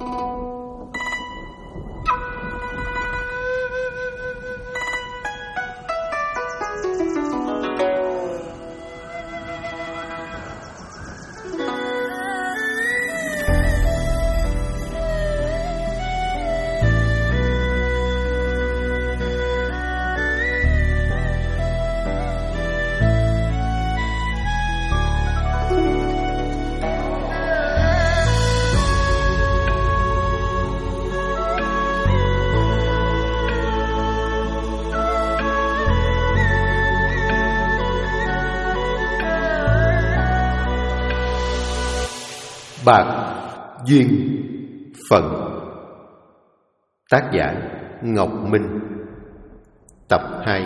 Bạc duyên phận. Tác giả Ngọc Minh. Tập 2.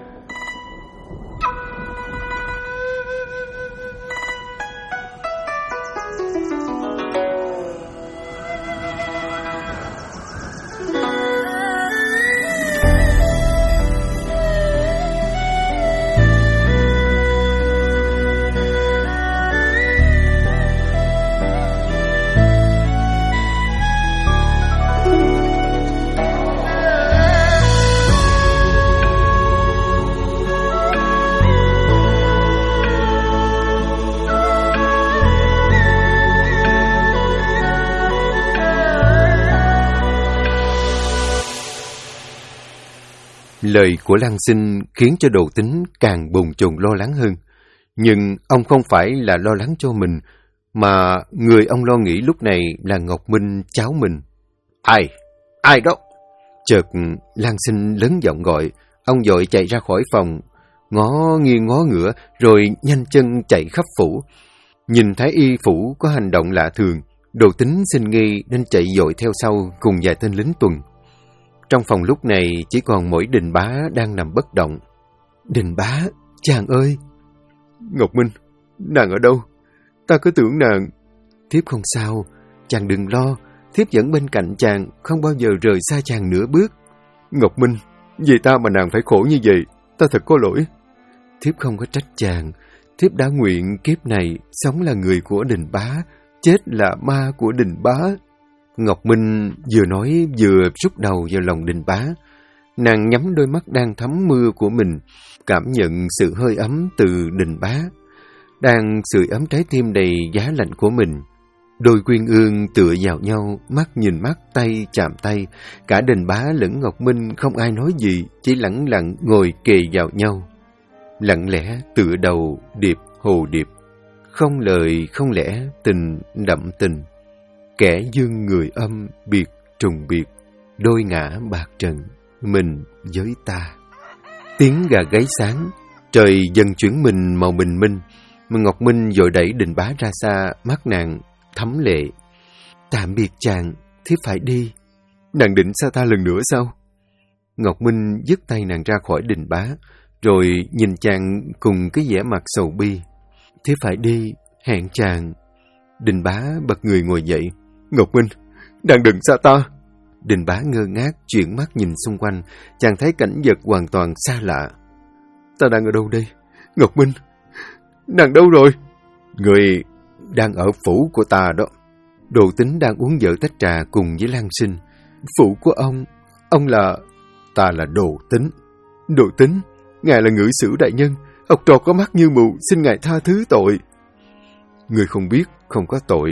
Lời của Lăng Sinh khiến cho Đồ Tính càng bồn chồn lo lắng hơn. Nhưng ông không phải là lo lắng cho mình, mà người ông lo nghĩ lúc này là Ngọc Minh, cháu mình. Ai đó? Chợt Lăng Sinh lớn giọng gọi. Ông vội chạy ra khỏi phòng, ngó nghiêng ngó ngửa, rồi nhanh chân chạy khắp phủ. Nhìn thấy y phủ có hành động lạ thường, Đồ Tính sinh nghi nên chạy vội theo sau cùng vài tên lính tuần. Trong phòng lúc này chỉ còn mỗi Đình Bá đang nằm bất động. Đình Bá, chàng ơi! Ngọc Minh, nàng ở đâu? Ta cứ tưởng nàng... Thiếp không sao, chàng đừng lo. Thiếp vẫn bên cạnh chàng, không bao giờ rời xa chàng nửa bước. Ngọc Minh, vì ta mà nàng phải khổ như vậy, ta thật có lỗi. Thiếp không có trách chàng. Thiếp đã nguyện kiếp này sống là người của Đình Bá, chết là ma của Đình Bá. Ngọc Minh vừa nói vừa rút đầu vào lòng Đình Bá. Nàng nhắm đôi mắt đang thấm mưa của mình, cảm nhận sự hơi ấm từ Đình Bá, đang sưởi ấm trái tim đầy giá lạnh của mình. Đôi quyên ương tựa vào nhau, mắt nhìn mắt, tay chạm tay. Cả Đình Bá lẫn Ngọc Minh không ai nói gì, chỉ lẳng lặng ngồi kề vào nhau. Lặng lẽ tựa đầu điệp hồ điệp, không lời không lẽ, tình đậm tình. Kẻ dương người âm, biệt trùng biệt, đôi ngã bạc trần, mình với ta. Tiếng gà gáy sáng, trời dần chuyển mình màu bình minh. Ngọc Minh vội đẩy Đình Bá ra xa, mắt nàng thấm lệ. Tạm biệt chàng, thiếp phải đi. Nàng định xa ta lần nữa sao? Ngọc Minh dứt tay nàng ra khỏi Đình Bá, rồi nhìn chàng cùng cái vẻ mặt sầu bi. Thiếp phải đi, hẹn chàng. Đình Bá bật người ngồi dậy. Ngọc Minh, nàng đừng xa ta. Đình Bá ngơ ngác chuyển mắt nhìn xung quanh, chàng thấy cảnh vật hoàn toàn xa lạ. Ta đang ở đâu đây? Ngọc Minh, nàng đâu rồi? Người đang ở phủ của ta đó. Đồ Tính đang uống vợ tách trà cùng với Lăng Sinh. Phủ của ông là... Ta là Đồ Tính. Đồ Tính, ngài là ngự sử đại nhân, học trò có mắt như mù, xin ngài tha thứ tội. Ngươi không biết, không có tội.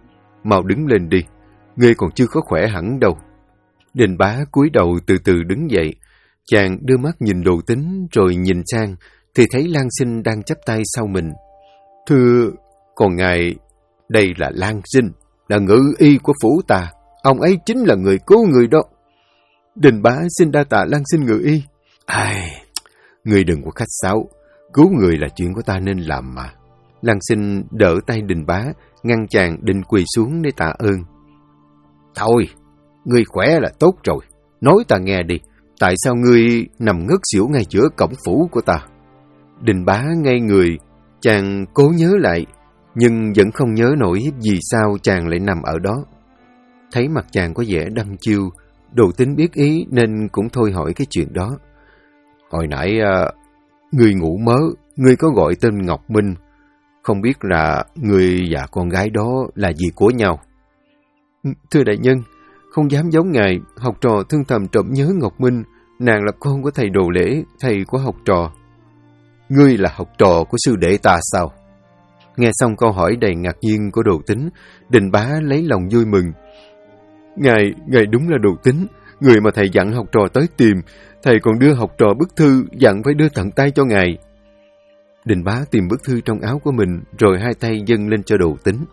Mau đứng lên đi, ngươi còn chưa có khỏe hẳn đâu. Đình Bá cúi đầu từ từ đứng dậy. Chàng đưa mắt nhìn Đồ Tính rồi nhìn sang, thì thấy Lăng Sinh đang chắp tay sau mình. Thưa, còn ngài, đây là Lăng Sinh, là ngự y của phủ ta. Ông ấy chính là người cứu người đó. Đình Bá xin đa tạ Lăng Sinh ngự y. Ngươi đừng có khách sáo, cứu người là chuyện của ta nên làm mà. Lăng Sinh đỡ tay Đình Bá, ngăn chàng định quỳ xuống để tạ ơn. Thôi, ngươi khỏe là tốt rồi. Nói ta nghe đi, tại sao ngươi nằm ngất xỉu ngay giữa cổng phủ của ta? Đình Bá ngây người, chàng cố nhớ lại, nhưng vẫn không nhớ nổi vì sao chàng lại nằm ở đó. Thấy mặt chàng có vẻ đăm chiêu, Đồ Tính biết ý nên cũng thôi hỏi cái chuyện đó. Hồi nãy, ngươi ngủ mớ, ngươi có gọi tên Ngọc Minh. Không biết là ngươi và con gái đó là gì của nhau? Thưa đại nhân, không dám giấu ngài, học trò thương thầm trộm nhớ Ngọc Minh, nàng là con của thầy Đồ Lễ, thầy của học trò. Ngươi là học trò của sư đệ ta sao? Nghe xong câu hỏi đầy ngạc nhiên của Đồ Tính, Đình Bá lấy lòng vui mừng. Ngài đúng là Đồ Tính, người mà thầy dặn học trò tới tìm, thầy còn đưa học trò bức thư dặn phải đưa tận tay cho ngài. Đình Bá tìm bức thư trong áo của mình, rồi hai tay dâng lên cho Đồ Tính.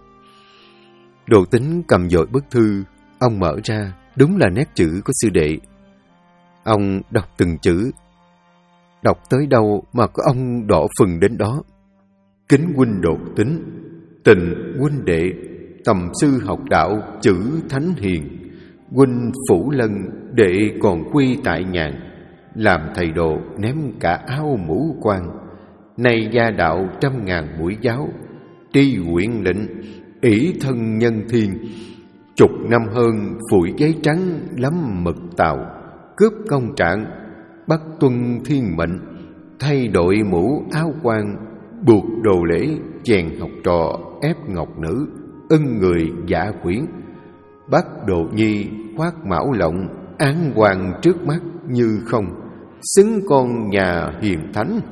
Đồ Tính cầm dội bức thư, ông mở ra, đúng là nét chữ của sư đệ. Ông đọc từng chữ, đọc tới đâu mà có ông đỏ phừng đến đó. Kính huynh Đồ Tính, tình huynh đệ, tầm sư học đạo, chữ thánh hiền. Huynh phủ lân, đệ còn quy tại nhàn, làm thầy đồ ném cả áo mũ quan. Nay gia đạo 100.000 mũi giáo, tri huyện lệnh, ỷ thân nhân thiên. Chục năm hơn phủi giấy trắng lắm mực tàu, cướp công trạng, bắt tuân thiên mệnh. Thay đổi mũ áo quan, buộc Đồ Lễ, chèn học trò ép ngọc nữ, ưng người giả quyến. Bắt Đồ Nhi khoác mão lộng, án hoàng trước mắt như không, xứng con nhà hiền thánh.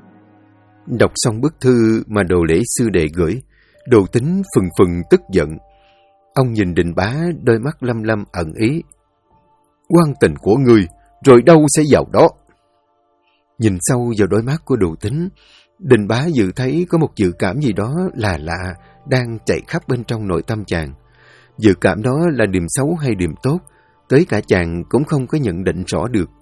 Đọc xong bức thư mà Đồ Lễ sư đệ gửi, Đồ Tính phừng phừng tức giận. Ông nhìn Đình Bá, đôi mắt lăm lăm ẩn ý. Quan tình của ngươi, rồi đâu sẽ vào đó. Nhìn sâu vào đôi mắt của Đồ Tính, Đình Bá dự thấy có một dự cảm gì đó là lạ đang chạy khắp bên trong nội tâm chàng. Dự cảm đó là điềm xấu hay điềm tốt, tới cả chàng cũng không có nhận định rõ được.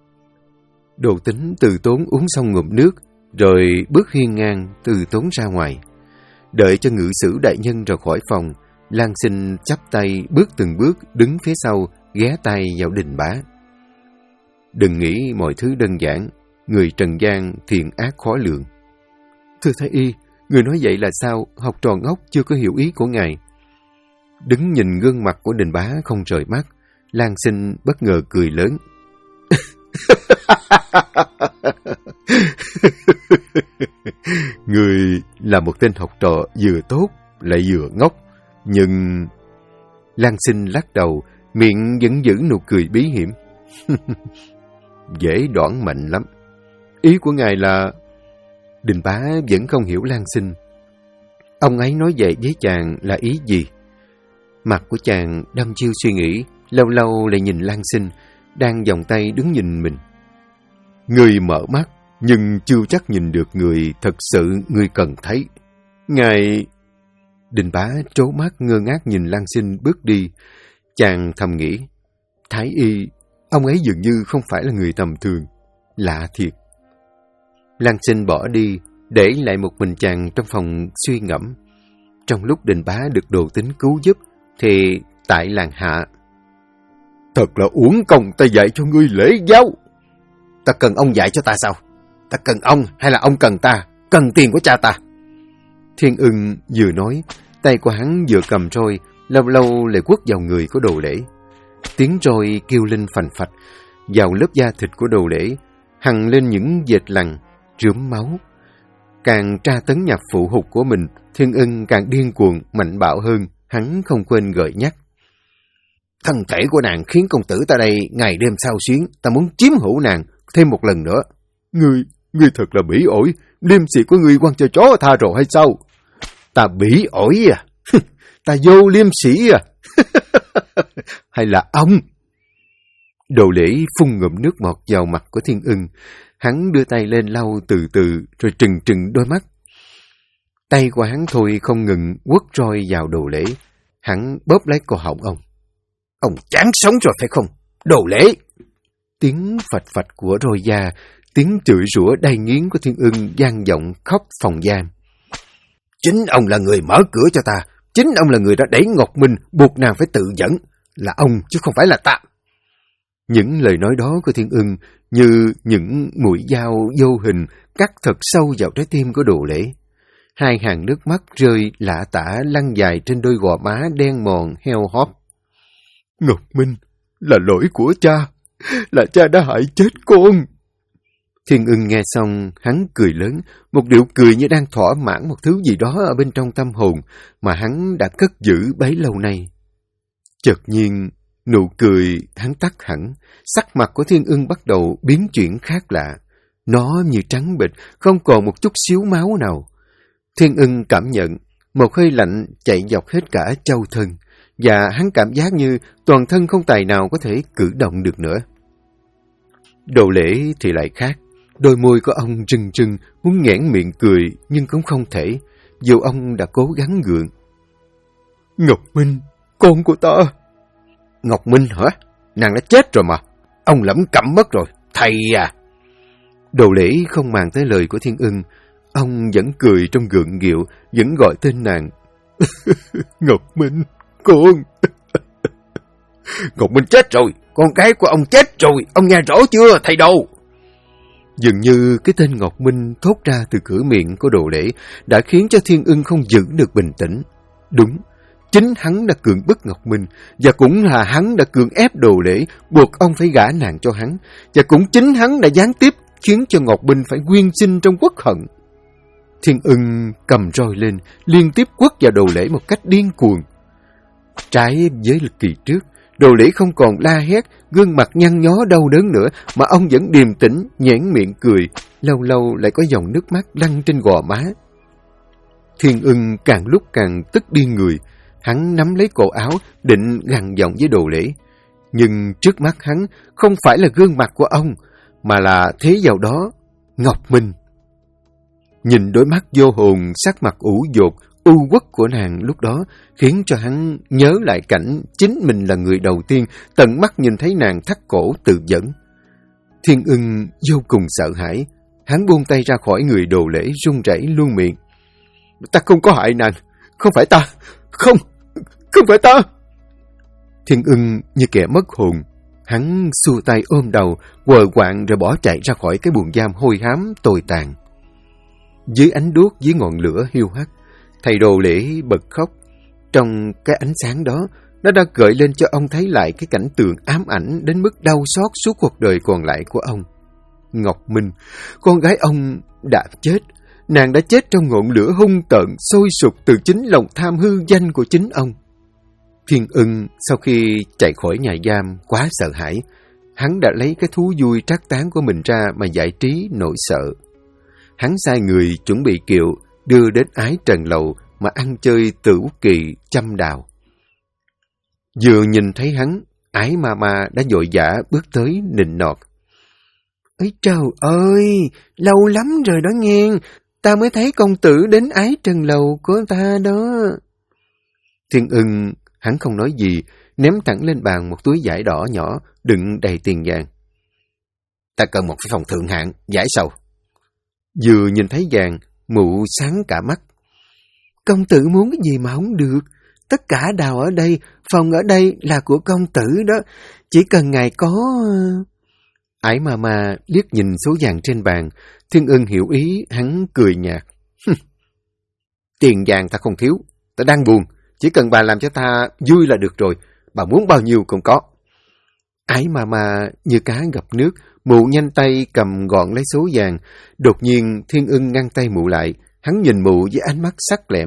Đồ Tính từ tốn uống xong ngụm nước, rồi bước hiên ngang từ tốn ra ngoài. Đợi cho ngự sử đại nhân ra khỏi phòng, Lan Sinh chắp tay bước từng bước đứng phía sau, ghé tay vào Đình Bá. Đừng nghĩ mọi thứ đơn giản, người trần gian thiện ác khó lường. Thưa Thái Y, người nói vậy là sao? Học trò ngốc chưa có hiểu ý của ngài. Đứng nhìn gương mặt của Đình Bá không rời mắt, Lan Sinh bất ngờ cười lớn. Người là một tên học trò vừa tốt lại vừa ngốc, nhưng... Lan Sinh lắc đầu, miệng vẫn giữ nụ cười bí hiểm. Dễ đoán mệnh lắm. Ý của ngài là... Đình Bá vẫn không hiểu Lan Sinh. Ông ấy nói vậy với chàng là ý gì? Mặt của chàng đăm chiêu suy nghĩ, lâu lâu lại nhìn Lan Sinh, đang vòng tay đứng nhìn mình. Người mở mắt, nhưng chưa chắc nhìn được người thật sự người cần thấy. Ngài... Đình Bá trố mắt ngơ ngác nhìn Lan Sinh bước đi. Chàng thầm nghĩ, Thái Y, ông ấy dường như không phải là người tầm thường. Lạ thiệt. Lan Sinh bỏ đi, để lại một mình chàng trong phòng suy ngẫm. Trong lúc Đình Bá được Đồ Tính cứu giúp, thì tại làng hạ. Thật là uổng công ta dạy cho ngươi lễ giáo. Ta cần ông dạy cho ta sao? Ta cần ông hay là ông cần ta? Cần tiền của cha ta? Thiên Ưng vừa nói, tay của hắn vừa cầm roi, lâu lâu lại quất vào người của Đồ Lễ. Tiếng roi kêu lên phành phạch, vào lớp da thịt của Đồ Lễ, hằn lên những vệt lằn, rướm máu. Càng tra tấn nhập phụ hụt của mình, Thiên Ưng càng điên cuồng, mạnh bạo hơn, hắn không quên gợi nhắc. Thân thể của nàng khiến công tử ta đây ngày đêm xao xuyến, ta muốn chiếm hữu nàng thêm một lần nữa. Ngươi thật là bỉ ổi, liêm sĩ của ngươi quan cho chó tha rồi hay sao? Ta bỉ ổi à? Ta vô liêm sĩ à? Hay là ông? Đồ Lễ phun ngụm nước bọt vào mặt của Thiên Ưng. Hắn đưa tay lên lau từ từ, rồi trừng trừng đôi mắt. Tay của hắn thôi không ngừng quất roi vào Đồ Lễ. Hắn bóp lấy cổ họng ông. Ông chán sống rồi phải không? Đồ Lễ! Tiếng phạch phạch của roi da, tiếng chửi rủa đầy nghiến của Thiên Ưng vang vọng khóc phòng giam. Chính ông là người mở cửa cho ta. Chính ông là người đã đẩy Ngọc Minh buộc nàng phải tự dẫn. Là ông chứ không phải là ta. Những lời nói đó của Thiên Ưng như những mũi dao vô hình cắt thật sâu vào trái tim của Đồ Lễ. Hai hàng nước mắt rơi lả tả lăn dài trên đôi gò má đen mòn heo hóp. Ngọc Minh, là lỗi của cha. Là cha đã hại chết con. Thiên Ưng nghe xong, hắn cười lớn, một điệu cười như đang thỏa mãn một thứ gì đó ở bên trong tâm hồn mà hắn đã cất giữ bấy lâu nay. Chợt nhiên, nụ cười hắn tắt hẳn, sắc mặt của Thiên Ưng bắt đầu biến chuyển khác lạ. Nó như trắng bệch, không còn một chút xíu máu nào. Thiên Ưng cảm nhận một hơi lạnh chạy dọc hết cả châu thân, và hắn cảm giác như toàn thân không tài nào có thể cử động được nữa. Đồ Lễ thì lại khác. Đôi môi của ông rưng rưng, muốn nhoẻn miệng cười, nhưng cũng không thể, dù ông đã cố gắng gượng. Ngọc Minh, con của ta. Ngọc Minh hả? Nàng đã chết rồi mà. Ông lẩm cẩm mất rồi. Thầy à! Đồ Lễ không màng tới lời của Thiên Ưng. Ông vẫn cười trong gượng gịu, vẫn gọi tên nàng. Ngọc Minh, con. Ngọc Minh chết rồi. Con gái của ông chết rồi. Ông nghe rõ chưa, thầy Đồ? Dường như cái tên Ngọc Minh thốt ra từ cửa miệng của Đồ Lễ đã khiến cho Thiên Ưng không giữ được bình tĩnh. Đúng, chính hắn đã cưỡng bức Ngọc Minh, và cũng là hắn đã cưỡng ép Đồ Lễ, buộc ông phải gả nàng cho hắn, và cũng chính hắn đã gián tiếp khiến cho Ngọc Minh phải quyên sinh trong uất hận. Thiên Ưng cầm roi lên, liên tiếp quất vào Đồ Lễ một cách điên cuồng. Trái với kỳ trước, Đồ Lễ không còn la hét, gương mặt nhăn nhó đau đớn nữa, mà ông vẫn điềm tĩnh, nhoẻn miệng cười, lâu lâu lại có dòng nước mắt lăn trên gò má. Thiên Ưng càng lúc càng tức điên người, hắn nắm lấy cổ áo, định gằn giọng với Đồ Lễ. Nhưng trước mắt hắn không phải là gương mặt của ông, mà là thế vào đó, Ngọc Minh. Nhìn đôi mắt vô hồn, sắc mặt ủ dột, u uất của nàng lúc đó khiến cho hắn nhớ lại cảnh chính mình là người đầu tiên tận mắt nhìn thấy nàng thắt cổ tự dẫn. Thiên Ưng vô cùng sợ hãi, hắn buông tay ra khỏi người Đồ Lễ, run rẩy luôn miệng. Ta không có hại nàng, không phải ta, không phải ta. Thiên Ưng như kẻ mất hồn, hắn xua tay ôm đầu, quờ quạng rồi bỏ chạy ra khỏi cái buồng giam hôi hám tồi tàn. Dưới ánh đuốc, dưới ngọn lửa hiu hắt, thầy Đồ Lễ bật khóc. Trong cái ánh sáng đó, nó đã gợi lên cho ông thấy lại cái cảnh tượng ám ảnh đến mức đau xót suốt cuộc đời còn lại của ông. Ngọc Minh, con gái ông đã chết. Nàng đã chết trong ngọn lửa hung tợn sôi sục từ chính lòng tham hư danh của chính ông. Thiên Ưng sau khi chạy khỏi nhà giam quá sợ hãi, hắn đã lấy cái thú vui trác tán của mình ra mà giải trí nỗi sợ. Hắn sai người chuẩn bị kiệu đưa đến Ái Trần Lầu mà ăn chơi Tửu Kỳ Châm Đào. Vừa nhìn thấy hắn, Ái Mama đã vội vã bước tới nịnh nọt. Ây trời ơi, lâu lắm rồi đó nghe, ta mới thấy công tử đến Ái Trần Lầu của ta đó. Thiên Ưng, hắn không nói gì, ném thẳng lên bàn một túi vải đỏ nhỏ, đựng đầy tiền vàng. Ta cần một cái phòng thượng hạng, vải sầu. Vừa nhìn thấy vàng, mụ sáng cả mắt. Công tử muốn cái gì mà không được, tất cả đào ở đây, phòng ở đây là của công tử đó, chỉ cần ngài có... Ái Mama liếc nhìn số vàng trên bàn, Thiên Ưng hiểu ý, hắn cười nhạt. Tiền vàng ta không thiếu, ta đang buồn, chỉ cần bà làm cho ta vui là được rồi, bà muốn bao nhiêu cũng có. Ái Mama như cá gặp nước, mụ nhanh tay cầm gọn lấy số vàng. Đột nhiên Thiên Ưng ngăn tay mụ lại, hắn nhìn mụ với ánh mắt sắc lẹm.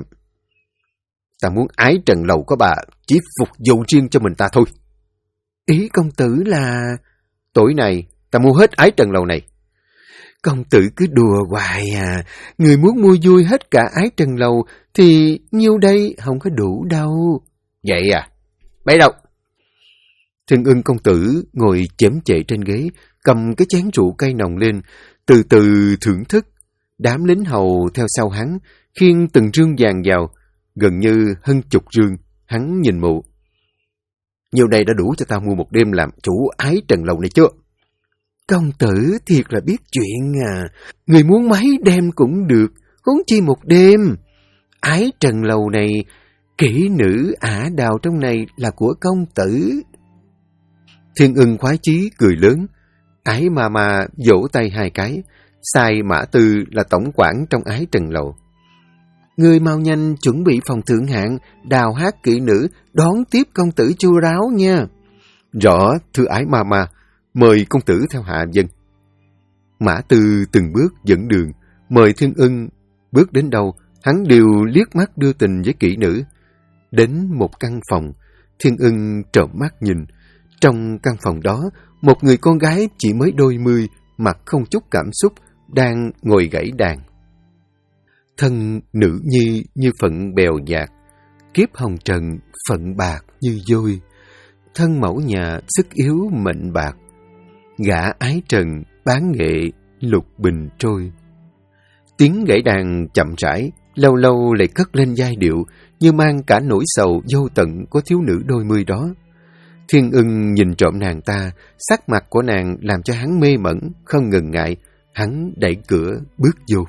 Ta muốn Ái Trần Lầu của bà chỉ phục vụ riêng cho mình ta thôi. Ý công tử là... Tối nay ta mua hết Ái Trần Lầu này. Công tử cứ đùa hoài à, người muốn mua vui hết cả Ái Trần Lầu thì nhiêu đây không có đủ đâu. Vậy à? Bấy đâu? Thiên Ưng công tử ngồi chễm chệ trên ghế, cầm cái chén rượu cây nồng lên, từ từ thưởng thức. Đám lính hầu theo sau hắn, khiêng từng rương vàng vào, gần như hơn 10 rương. Hắn nhìn mụ. Nhiêu đây đã đủ cho ta mua một đêm làm chủ Ái Trần Lầu này chưa? Công tử thiệt là biết chuyện à, người muốn mấy đêm cũng được, huống chi một đêm. Ái Trần Lầu này, kỹ nữ ả đào trong này là của công tử. Thiên Ưng khoái chí cười lớn. Ái Mama vỗ tay 2 cái, sai Mã Tư là tổng quản trong Ái Trần Lầu. Người mau nhanh chuẩn bị phòng thượng hạng, đào hát kỹ nữ, đón tiếp công tử chu ráo nha. Rõ, thưa Ái Mama, mời công tử theo hạ dân. Mã Tư từng bước dẫn đường, mời Thiên Ưng. Bước đến đâu, hắn đều liếc mắt đưa tình với kỹ nữ. Đến một căn phòng, Thiên Ưng trộm mắt nhìn. Trong căn phòng đó, một người con gái chỉ mới đôi mươi, mặt không chút cảm xúc, đang ngồi gãy đàn. Thân nữ nhi như phận bèo dạt, kiếp hồng trần phận bạc như vôi. Thân mẫu nhà sức yếu mệnh bạc, gã ái trần bán nghệ lục bình trôi. Tiếng gãy đàn chậm rãi, lâu lâu lại cất lên giai điệu, như mang cả nỗi sầu vô tận của thiếu nữ đôi mươi đó. Thiên Ưng nhìn trộm nàng ta, sắc mặt của nàng làm cho hắn mê mẩn, không ngần ngại, hắn đẩy cửa bước vô.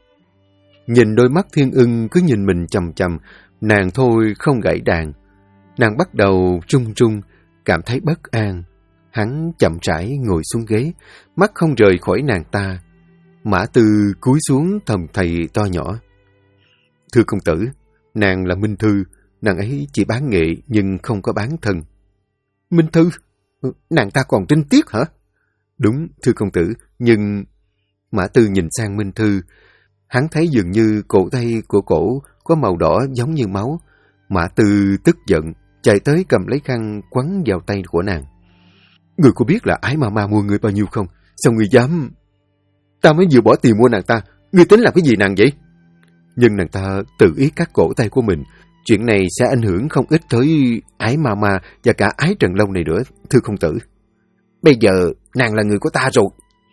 Nhìn đôi mắt Thiên Ưng cứ nhìn mình chằm chằm, nàng thôi không gãy đàn. Nàng bắt đầu run run, cảm thấy bất an. Hắn chậm rãi ngồi xuống ghế, mắt không rời khỏi nàng ta. Mã Tư cúi xuống thầm thầy to nhỏ. Thưa công tử, nàng là Minh Thư, nàng ấy chỉ bán nghệ nhưng không có bán thân. Minh Thư? Nàng ta còn trinh tiết hả? Đúng, thưa công tử, nhưng... Mã Tư nhìn sang Minh Thư. Hắn thấy dường như cổ tay của cổ có màu đỏ giống như máu. Mã Tư tức giận, chạy tới cầm lấy khăn quấn vào tay của nàng. Người có biết là Ái Mama mua người bao nhiêu không? Sao người dám... Ta mới vừa bỏ tiền mua nàng ta, người tính làm cái gì nàng vậy? Nhưng nàng ta tự ý cắt cổ tay của mình. Chuyện này sẽ ảnh hưởng không ít tới Ái Mama và cả Ái Trần Lâu này nữa, thưa công tử. Bây giờ nàng là người của ta rồi.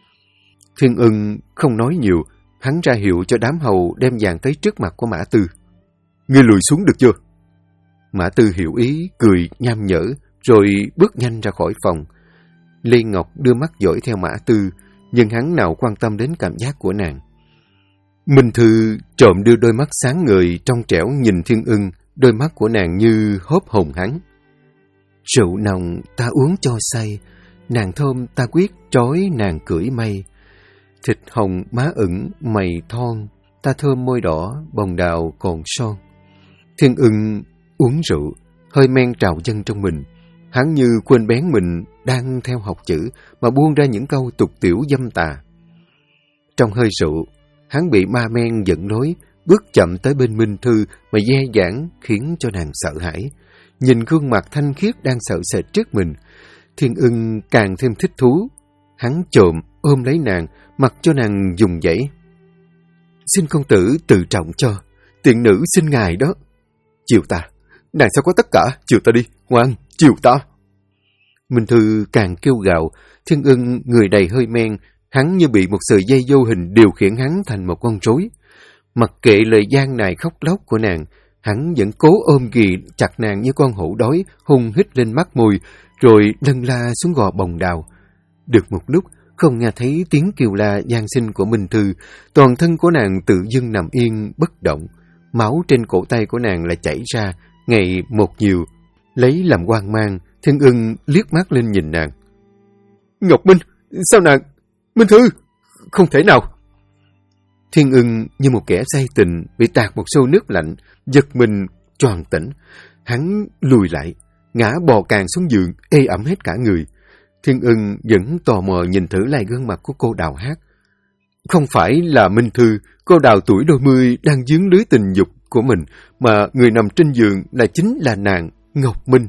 Thiên Ưng không nói nhiều, hắn ra hiệu cho đám hầu đem vàng tới trước mặt của Mã Tư. Ngươi lùi xuống được chưa? Mã Tư hiểu ý, cười nham nhở, rồi bước nhanh ra khỏi phòng. Lê Ngọc đưa mắt dõi theo Mã Tư, nhưng hắn nào quan tâm đến cảm giác của nàng. Minh Thư trộm đưa đôi mắt sáng ngời trong trẻo nhìn Thiên Ưng, đôi mắt của nàng như hớp hồn hắn. Rượu nồng ta uống cho say, nàng thơm ta quyết trói nàng cưỡi mây. Thịt hồng má ửng mày thon, ta thơm môi đỏ bồng đào còn son. Thiên Ưng uống rượu, hơi men trào dâng trong mình. Hắn như quên bén mình đang theo học chữ mà buông ra những câu tục tiểu dâm tà. Trong hơi rượu, hắn bị ma men dẫn lối, bước chậm tới bên Minh Thư mà dè dãn khiến cho nàng sợ hãi. Nhìn gương mặt thanh khiết đang sợ sệt trước mình, Thiên Ưng càng thêm thích thú. Hắn trộm ôm lấy nàng, mặc cho nàng dùng dãy. Xin công tử tự trọng cho, tiện nữ xin ngài đó. Chiều ta, nàng sao có tất cả, chiều ta đi, ngoan, chiều ta. Minh Thư càng kêu gào, Thiên Ưng người đầy hơi men, hắn như bị một sợi dây vô hình điều khiển hắn thành một con rối. Mặc kệ lời gian nài khóc lóc của nàng, hắn vẫn cố ôm ghì chặt nàng như con hổ đói, hung hít lên mắt môi, rồi lân la xuống gò bồng đào. Được một lúc, không nghe thấy tiếng kêu la gian sinh của Minh Thư, toàn thân của nàng tự dưng nằm yên, bất động. Máu trên cổ tay của nàng lại chảy ra, ngày một nhiều. Lấy làm hoang mang, Thiên Ưng liếc mắt lên nhìn nàng. Ngọc Minh, sao nàng... Minh Thư, không thể nào. Thiên Ưng như một kẻ say tình bị tạt một xô nước lạnh, giật mình choàng tỉnh. Hắn lùi lại, ngã bò càng xuống giường, ê ẩm hết cả người. Thiên Ưng vẫn tò mò nhìn thử lại gương mặt của cô Đào Hát. Không phải là Minh Thư, cô Đào tuổi đôi mươi đang dướng lưới tình dục của mình, mà người nằm trên giường chính là nàng, Ngọc Minh.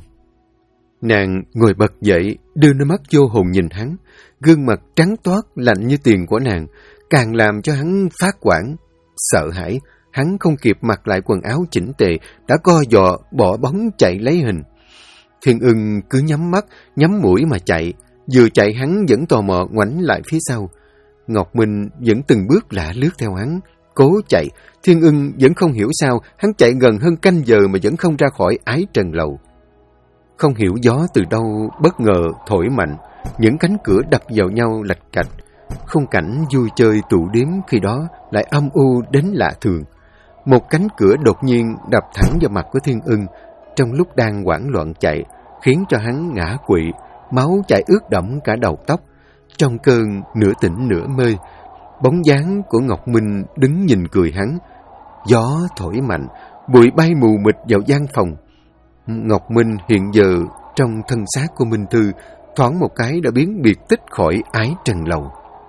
Nàng ngồi bật dậy, đưa đôi mắt vô hồn nhìn hắn, gương mặt trắng toát lạnh như tiền của nàng, càng làm cho hắn phát hoảng. Sợ hãi, hắn không kịp mặc lại quần áo chỉnh tề, đã co giò bỏ bóng chạy lấy hình. Thiên Ưng cứ nhắm mắt, nhắm mũi mà chạy, vừa chạy hắn vẫn tò mò ngoảnh lại phía sau. Ngọc Minh vẫn từng bước lạ lướt theo hắn, cố chạy. Thiên Ưng vẫn không hiểu sao hắn chạy gần hơn canh giờ mà vẫn không ra khỏi Ái Trần Lầu. Không hiểu gió từ đâu bất ngờ thổi mạnh, những cánh cửa đập vào nhau lạch cạch. Khung cảnh vui chơi tụ điếm khi đó lại âm u đến lạ thường. Một cánh cửa đột nhiên đập thẳng vào mặt của Thiên Ưng, trong lúc đang hoảng loạn chạy, khiến cho hắn ngã quỵ, máu chảy ướt đẫm cả đầu tóc. Trong cơn nửa tỉnh nửa mê, bóng dáng của Ngọc Minh đứng nhìn cười hắn. Gió thổi mạnh, bụi bay mù mịt vào gian phòng. Ngọc Minh hiện giờ trong thân xác của Minh Thư, thoáng một cái đã biến biệt tích khỏi Ái Trần Lầu.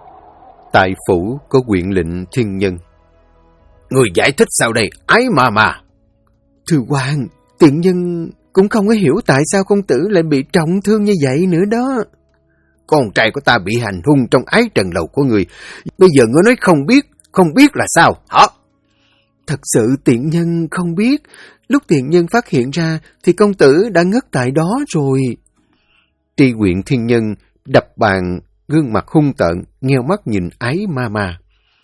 Tại phủ có huyện lệnh Thiên Nhân. Người giải thích sao đây, Ái Mama? Thưa quan, tiện nhân... cũng không có hiểu tại sao công tử lại bị trọng thương như vậy nữa đó. Con trai của ta bị hành hung trong ái trần lầu của người. Bây giờ ngươi nói không biết là sao, hả? Thật sự tiện nhân không biết. Lúc tiện nhân phát hiện ra thì công tử đã ngất tại đó rồi. Tri huyện Thiên Nhân đập bàn, gương mặt hung tợn, nheo mắt nhìn Ái Ma Ma.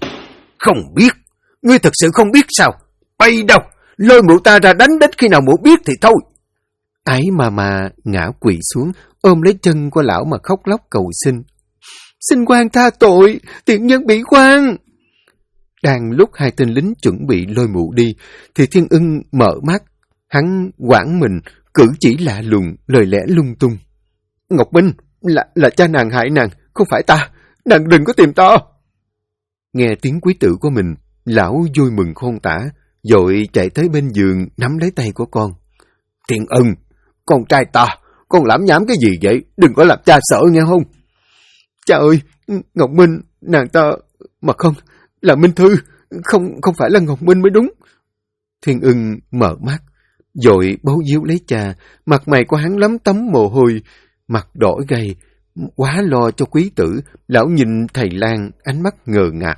Không biết? Ngươi thật sự không biết sao? Bay đâu? Lôi mụ ta ra đánh đến khi nào mụ biết thì thôi. Ái Ma Ma ngã quỵ xuống, ôm lấy chân của lão mà khóc lóc cầu xin. Xin quan tha tội, tiện nhân bị quan. Đang lúc hai tên lính chuẩn bị lôi mụ đi, thì Thiên Ưng mở mắt. Hắn quảng mình, cử chỉ lạ lùng, lời lẽ lung tung. Ngọc Minh, là cha nàng hại nàng, không phải ta. Nàng đừng có tìm ta. Nghe tiếng quý tử của mình, lão vui mừng khôn tả, vội chạy tới bên giường nắm lấy tay của con. Thiên Ưng, con trai ta, con lảm nhảm cái gì vậy? Đừng có làm cha sợ nghe không? Cha ơi, Ngọc Minh, nàng ta... Mà không, là Minh Thư, không phải là Ngọc Minh mới đúng. Thiên Ưng mở mắt, vội bấu víu lấy cha, mặt mày của hắn lấm tấm mồ hôi, mặt đỏ gay, quá lo cho quý tử. Lão nhìn thầy Lan, ánh mắt ngờ ngạt.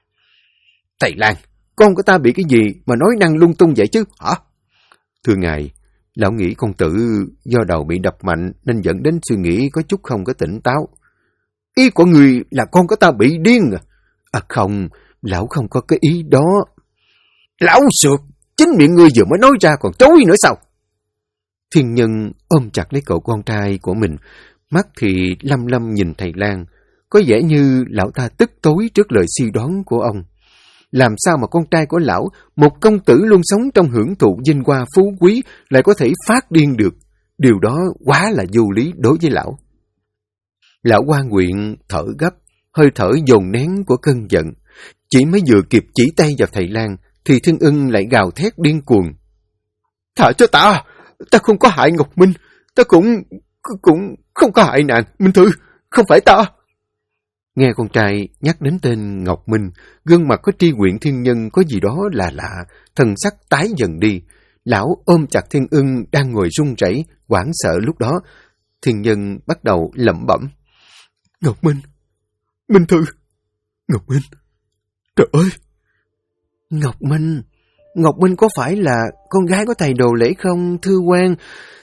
Thầy Lan, con của ta bị cái gì mà nói năng lung tung vậy chứ, hả? Thưa ngài, lão nghĩ công tử do đầu bị đập mạnh nên dẫn đến suy nghĩ có chút không có tỉnh táo. Ý của người là con của ta bị điên à? À không, lão không có cái ý đó. Lão sượt, chính miệng ngươi vừa mới nói ra còn chối nữa sao? Thiên Nhân ôm chặt lấy cậu con trai của mình, mắt thì lăm lăm nhìn thầy Lan, có vẻ như lão ta tức tối trước lời suy đoán của ông. Làm sao mà con trai của lão, một công tử luôn sống trong hưởng thụ vinh hoa phú quý, lại có thể phát điên được? Điều đó quá là vô lý đối với lão. Lão Quan Nguyện thở gấp, hơi thở dồn nén của cơn giận. Chỉ mới vừa kịp chỉ tay vào thầy Lan, thì Thiên Ưng lại gào thét điên cuồng. Thả cho ta! Ta không có hại Ngọc Minh, ta cũng không có hại nàng, Minh Thư, không phải ta. Nghe con trai nhắc đến tên Ngọc Minh, gương mặt của Tri huyện Thiên Nhân có gì đó là lạ, thần sắc tái dần đi. Lão ôm chặt Thiên Ưng đang ngồi run rẩy, hoảng sợ lúc đó. Thiên Nhân bắt đầu lẩm bẩm. Ngọc Minh, Minh Thư, Ngọc Minh, trời ơi! Ngọc Minh có phải là con gái của thầy Đồ Lễ không, thưa quan?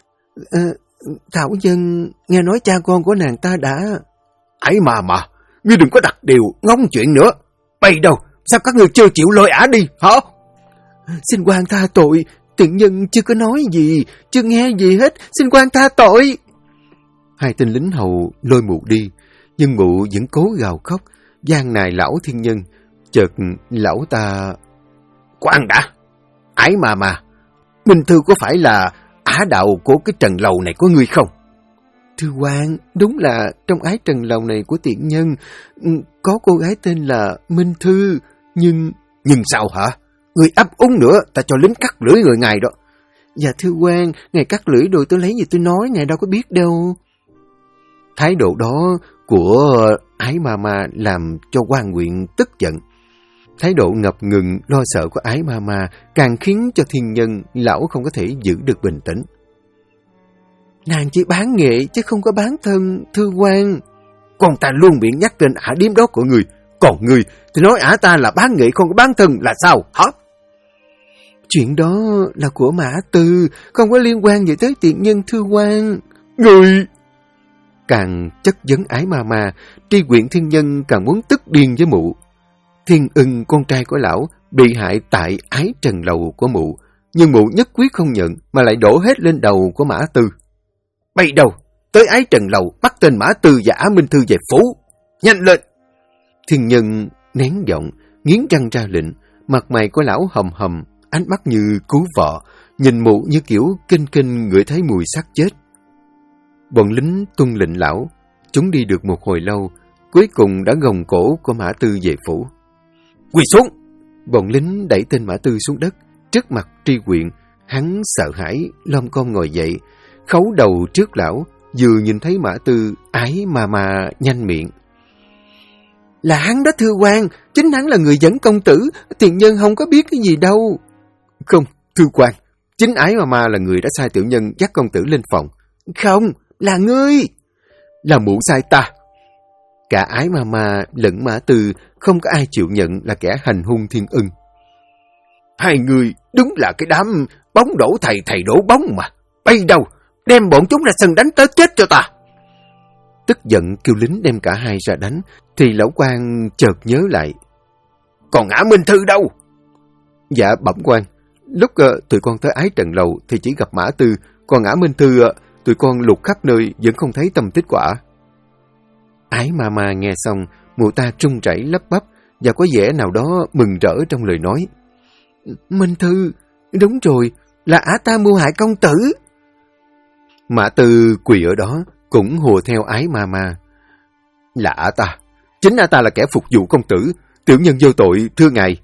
Thảo Dân nghe nói cha con của nàng ta đã... Ấy mà, ngươi đừng có đặt điều ngông chuyện nữa. Bây đâu, sao các ngươi chưa chịu lôi ả đi, hả? Xin quan tha tội, tiện nhân chưa có nói gì, chưa nghe gì hết, xin quan tha tội. Hai tên lính hầu lôi mụ đi, nhưng mụ vẫn cố gào khóc, gian nài lão Thiên Nhân. Chợt lão ta... Khoan đã, ái mà, Minh Thư có phải là ả đạo của cái trần lầu này của ngươi không? Thưa quan, đúng là trong ái trần lầu này của tiện nhân, có cô gái tên là Minh Thư, nhưng... Nhưng sao hả? Ngươi ấp úng nữa, ta cho lính cắt lưỡi người ngài đó. Dạ thưa quan, ngài cắt lưỡi rồi tôi lấy gì tôi nói, ngài đâu có biết đâu. Thái độ đó của Ái Ma làm cho Quan Nguyện tức giận. Thái độ ngập ngừng lo sợ của Ái Ma càng khiến cho Thiên Nhân lão không có thể giữ được bình tĩnh. Nàng chỉ bán nghệ chứ không có bán thân, thưa quan. Con ta luôn miệng nhắc tên ả điếm đó của người, còn người thì nói ả ta là bán nghệ không có bán thân là sao, hả? Chuyện đó là của Mã Tư, không có liên quan gì tới tiện nhân, thưa quan. Người... Càng chất vấn Ái Ma, Tri huyện Thiên Nhân càng muốn tức điên với mụ. Thiên Ưng, con trai của lão, bị hại tại ái trần lầu của mụ, nhưng mụ nhất quyết không nhận mà lại đổ hết lên đầu của Mã Tư. Bây đâu, tới ái trần lầu bắt tên Mã Tư và Ả Minh Thư về phủ. Nhanh lên! Thiên Nhân nén giọng, nghiến răng ra lệnh, mặt mày của lão hầm hầm, ánh mắt như cứu vợ, nhìn mụ như kiểu kinh ngửi thấy mùi xác chết. Bọn lính tuân lệnh lão, chúng đi được một hồi lâu, cuối cùng đã gồng cổ của Mã Tư về phủ. Quỳ xuống! Bọn lính đẩy tên Mã Tư xuống đất, trước mặt Tri huyện. Hắn sợ hãi, lom con ngồi dậy, khấu đầu trước lão, vừa nhìn thấy Mã Tư, Ái Ma nhanh miệng. Là hắn đó thưa quan, chính hắn là người dẫn công tử, tiền nhân không có biết cái gì đâu. Không, thưa quan, Chính Ái Ma là người đã sai tiểu nhân dắt công tử lên phòng. Không, là ngươi. Là mụ sai ta. Cả Ái Ma lẫn Mã Tư không có ai chịu nhận là kẻ hành hung Thiên Ưng. Hai người đúng là cái đám bóng đổ thầy đổ bóng mà. Bay đâu, đem bọn chúng ra sân đánh tới chết cho ta. Tức giận kêu lính đem cả hai ra đánh, thì lão quan chợt nhớ lại. Còn Ả Minh Thư đâu? Dạ bẩm quan, lúc tụi con tới Ái Trần Lầu thì chỉ gặp Mã Tư, còn Ả Minh Thư tụi con lục khắp nơi vẫn không thấy tăm tích của ả. Ái Ma nghe xong, mụ ta trung chảy lắp bắp và có vẻ nào đó mừng rỡ trong lời nói. Minh Thư, đúng rồi, là ả ta mưu hại công tử. Mã Tư quỳ ở đó cũng hùa theo Ái Ma. Là ả ta, chính ả ta là kẻ phục vụ công tử, tiểu nhân vô tội thưa ngài.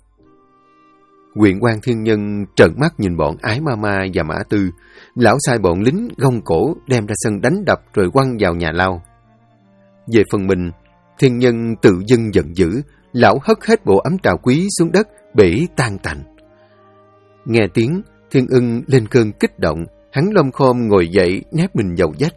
Huyện quan Thiên Nhân trợn mắt nhìn bọn Ái Ma và Mã Tư. Lão sai bọn lính gông cổ đem ra sân đánh đập rồi quăng vào nhà lao. Về phần mình, Thiên Nhân tự dưng giận dữ, lão hất hết bộ ấm trà quý xuống đất, bể tan tành. Nghe tiếng, Thiên Ưng lên cơn kích động, hắn lom khom ngồi dậy nép mình vào vách.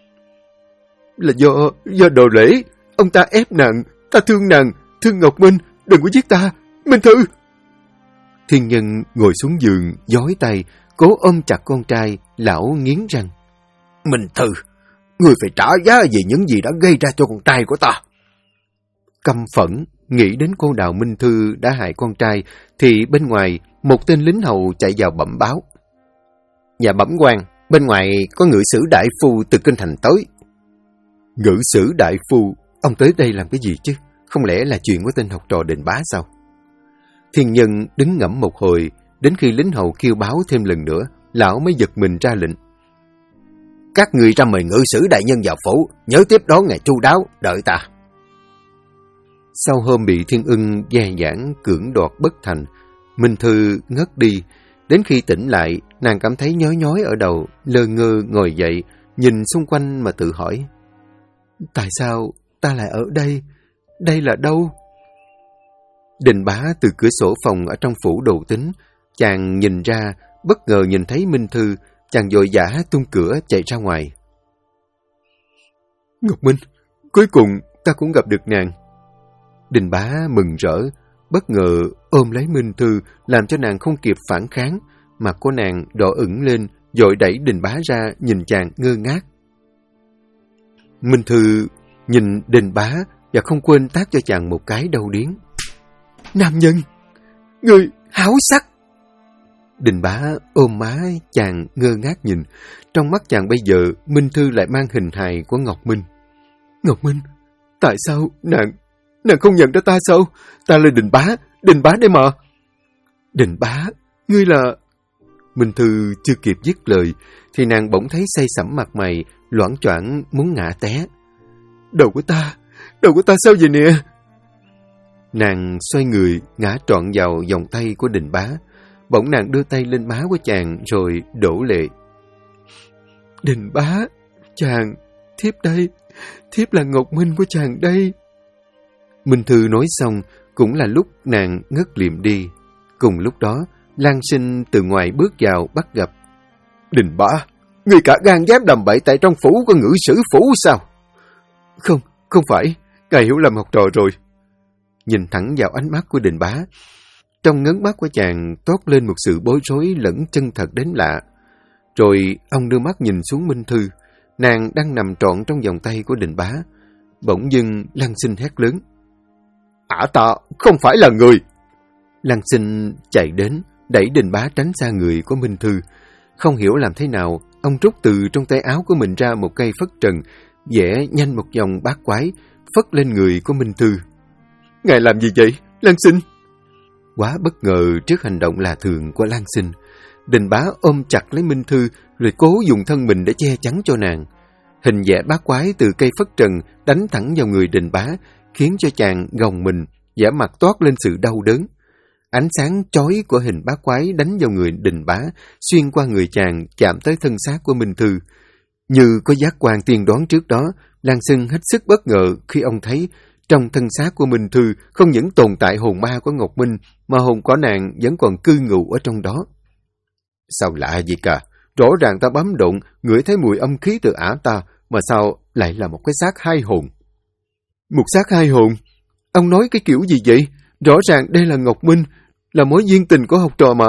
Là do đồ lễ, ông ta ép nàng, ta thương Ngọc Minh, đừng có giết ta, Minh Thư. Thiên Nhân ngồi xuống giường, giói tay, cố ôm chặt con trai, lão nghiến răng. Minh Thư, ngươi phải trả giá vì những gì đã gây ra cho con trai của ta. Căm phẫn, nghĩ đến cô Đào Minh Thư đã hại con trai, thì bên ngoài, một tên lính hầu chạy vào bẩm báo. Dạ bẩm quan, bên ngoài có ngự sử đại phu từ kinh thành tới. Ngự sử đại phu, ông tới đây làm cái gì chứ? Không lẽ là chuyện của tên học trò Định Bá sao? Thiên Nhân đứng ngẫm một hồi, đến khi lính hầu kêu báo thêm lần nữa, lão mới giật mình ra lệnh. Các người ra mời ngự sử đại nhân vào phủ, nhớ tiếp đón ngày chu đáo, đợi ta. Sau hôm bị Thiên Ưng dè dãn cưỡng đoạt bất thành, Minh Thư ngất đi. Đến khi tỉnh lại, nàng cảm thấy nhói nhói ở đầu, lơ ngơ ngồi dậy, nhìn xung quanh mà tự hỏi. Tại sao ta lại ở đây? Đây là đâu? Định Bá từ cửa sổ phòng ở trong phủ Đồ Tính, chàng nhìn ra, bất ngờ nhìn thấy Minh Thư, chàng vội vã tung cửa chạy ra ngoài. Ngọc Minh, cuối cùng ta cũng gặp được nàng. Định Bá mừng rỡ, bất ngờ ôm lấy Minh Thư, làm cho nàng không kịp phản kháng, mặt của nàng đỏ ửng lên, vội đẩy Định Bá ra nhìn chàng ngơ ngác. Minh Thư nhìn Định Bá và không quên tát cho chàng một cái đau điếng. Nam nhân, người háo sắc. Định Bá ôm má chàng ngơ ngác nhìn, trong mắt chàng bây giờ Minh Thư lại mang hình hài của Ngọc Minh. Ngọc Minh, tại sao nàng không nhận ra ta sao? Ta là Định Bá đây mà. Định Bá, ngươi là... Minh Thư chưa kịp dứt lời, thì nàng bỗng thấy say sẩm mặt mày, loảng choảng muốn ngã té. Đầu của ta sao vậy nè? Nàng xoay người, ngã trọn vào vòng tay của Định Bá. Bỗng nàng đưa tay lên má của chàng rồi đổ lệ. Định Bá, chàng, thiếp đây, thiếp là Ngọc Minh của chàng đây. Minh Thư nói xong, cũng là lúc nàng ngất liệm đi. Cùng lúc đó, Lan Sinh từ ngoài bước vào bắt gặp. Định Bá, người cả gan dám đầm bậy tại trong phủ của ngự sử phủ sao? Không phải, ngài hiểu lầm học trò rồi. Nhìn thẳng vào ánh mắt của Định Bá, trong ngấn mắt của chàng toát lên một sự bối rối lẫn chân thật đến lạ. Rồi ông đưa mắt nhìn xuống Minh Thư, nàng đang nằm trọn trong vòng tay của Định Bá. Bỗng dưng Lan Sinh hét lớn. Ả ta không phải là người. Lan Sinh chạy đến, đẩy Định Bá tránh xa người của Minh Thư. Không hiểu làm thế nào, ông rút từ trong tay áo của mình ra một cây phất trần, vẽ nhanh một vòng bát quái, phất lên người của Minh Thư. Ngài làm gì vậy, Lan Sinh? Quá bất ngờ trước hành động lạ thường của Lan Sinh, Định Bá ôm chặt lấy Minh Thư rồi cố dùng thân mình để che chắn cho nàng. Hình vẽ bát quái từ cây phất trần đánh thẳng vào người Định Bá, khiến cho chàng gồng mình, vẻ mặt toát lên sự đau đớn. Ánh sáng chói của hình bát quái đánh vào người Định Bá, xuyên qua người chàng chạm tới thân xác của Minh Thư. Như có giác quan tiên đoán trước đó, Lan Sinh hết sức bất ngờ khi ông thấy trong thân xác của Minh Thư không những tồn tại hồn ma của Ngọc Minh, mà hồn của nàng vẫn còn cư ngụ ở trong đó. Sao lạ vậy cả? Rõ ràng ta bám đụng, ngửi thấy mùi âm khí từ ả ta, mà sao lại là một cái xác hai hồn? Một xác hai hồn? Ông nói cái kiểu gì vậy? Rõ ràng đây là Ngọc Minh, là mối duyên tình của học trò mà.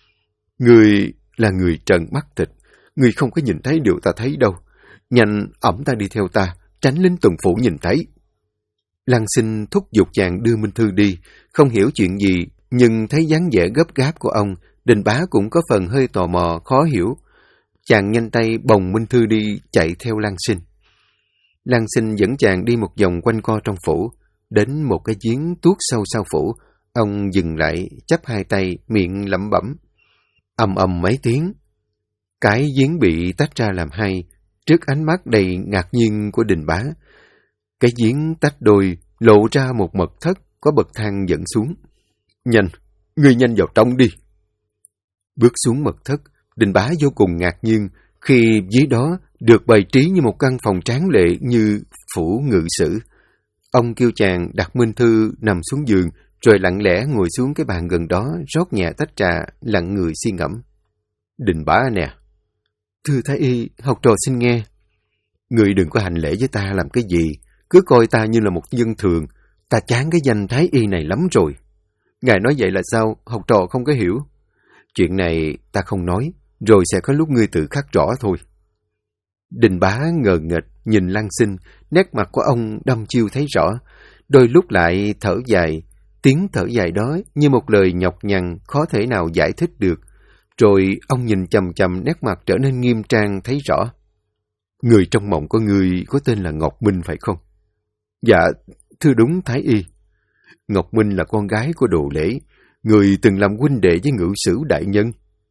Người là người trần mắt thịt, người không có nhìn thấy điều ta thấy đâu. Nhanh ẵm ta đi theo ta, tránh lính tuần phủ nhìn thấy. Lăng Sinh thúc giục chàng đưa Minh Thư đi, không hiểu chuyện gì, nhưng thấy dáng vẻ gấp gáp của ông, Đình Bá cũng có phần hơi tò mò, khó hiểu. Chàng nhanh tay bồng Minh Thư đi, chạy theo Lăng Sinh. Lăng Sinh dẫn chàng đi một vòng quanh co trong phủ, đến một cái giếng tuốt sâu sau phủ. Ông dừng lại, chắp hai tay, miệng lẩm bẩm. Ầm ầm mấy tiếng. Cái giếng bị tách ra làm hai, trước ánh mắt đầy ngạc nhiên của Đình Bá. Cái giếng tách đôi, lộ ra một mật thất có bậc thang dẫn xuống. Nhanh, ngươi nhanh vào trong đi. Bước xuống mật thất, Đình Bá vô cùng ngạc nhiên khi dưới đó được bày trí như một căn phòng tráng lệ như phủ ngự sử. Ông kêu chàng đặt Minh Thư nằm xuống giường, rồi lặng lẽ ngồi xuống cái bàn gần đó, rót nhẹ tách trà, lặng người suy ngẫm. Đình Bá nè. Thưa Thái Y, học trò xin nghe. Người đừng có hành lễ với ta làm cái gì, cứ coi ta như là một dân thường. Ta chán cái danh Thái Y này lắm rồi. Ngài nói vậy là sao? Học trò không có hiểu. Chuyện này ta không nói, rồi sẽ có lúc ngươi tự khắc rõ thôi. Đình Bá ngờ nghệch nhìn Lăng Sinh, nét mặt của ông đăm chiêu thấy rõ. Đôi lúc lại thở dài, tiếng thở dài đó như một lời nhọc nhằn khó thể nào giải thích được. Rồi ông nhìn chằm chằm, nét mặt trở nên nghiêm trang thấy rõ. Người trong mộng của người có tên là Ngọc Minh phải không? Dạ, thưa đúng Thái Y. Ngọc Minh là con gái của Đồ Lễ, người từng làm huynh đệ với ngự sử đại nhân.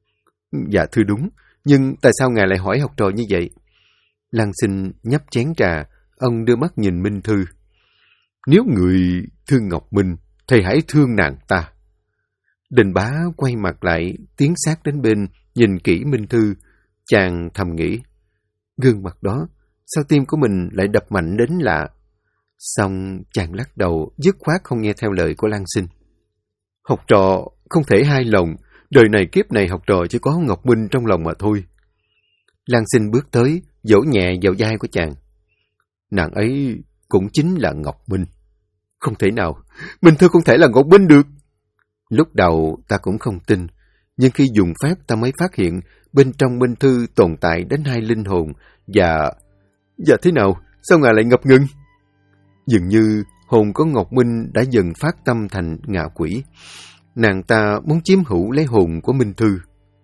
Dạ thưa đúng, nhưng tại sao ngài lại hỏi học trò như vậy? Lăng Sinh nhấp chén trà, ông đưa mắt nhìn Minh Thư. Nếu người thương Ngọc Minh, thì hãy thương nàng ta. Đình Bá quay mặt lại, tiến sát đến bên, nhìn kỹ Minh Thư. Chàng thầm nghĩ, gương mặt đó, sao tim của mình lại đập mạnh đến lạ? Xong chàng lắc đầu, dứt khoát không nghe theo lời của Lăng Sinh. Học trò không thể hai lòng, đời này kiếp này học trò chỉ có Ngọc Minh trong lòng mà thôi. Lăng Sinh bước tới, vỗ nhẹ vào vai của chàng. Nàng ấy cũng chính là Ngọc Minh. Không thể nào, Minh Thư không thể là Ngọc Minh được. Lúc đầu ta cũng không tin, nhưng khi dùng phép ta mới phát hiện bên trong Minh Thư tồn tại đến hai linh hồn. Và thế nào? Sao ngài lại ngập ngừng? Dường như hồn của Ngọc Minh đã dần phát tâm thành ngạ quỷ. Nàng ta muốn chiếm hữu lấy hồn của Minh Thư.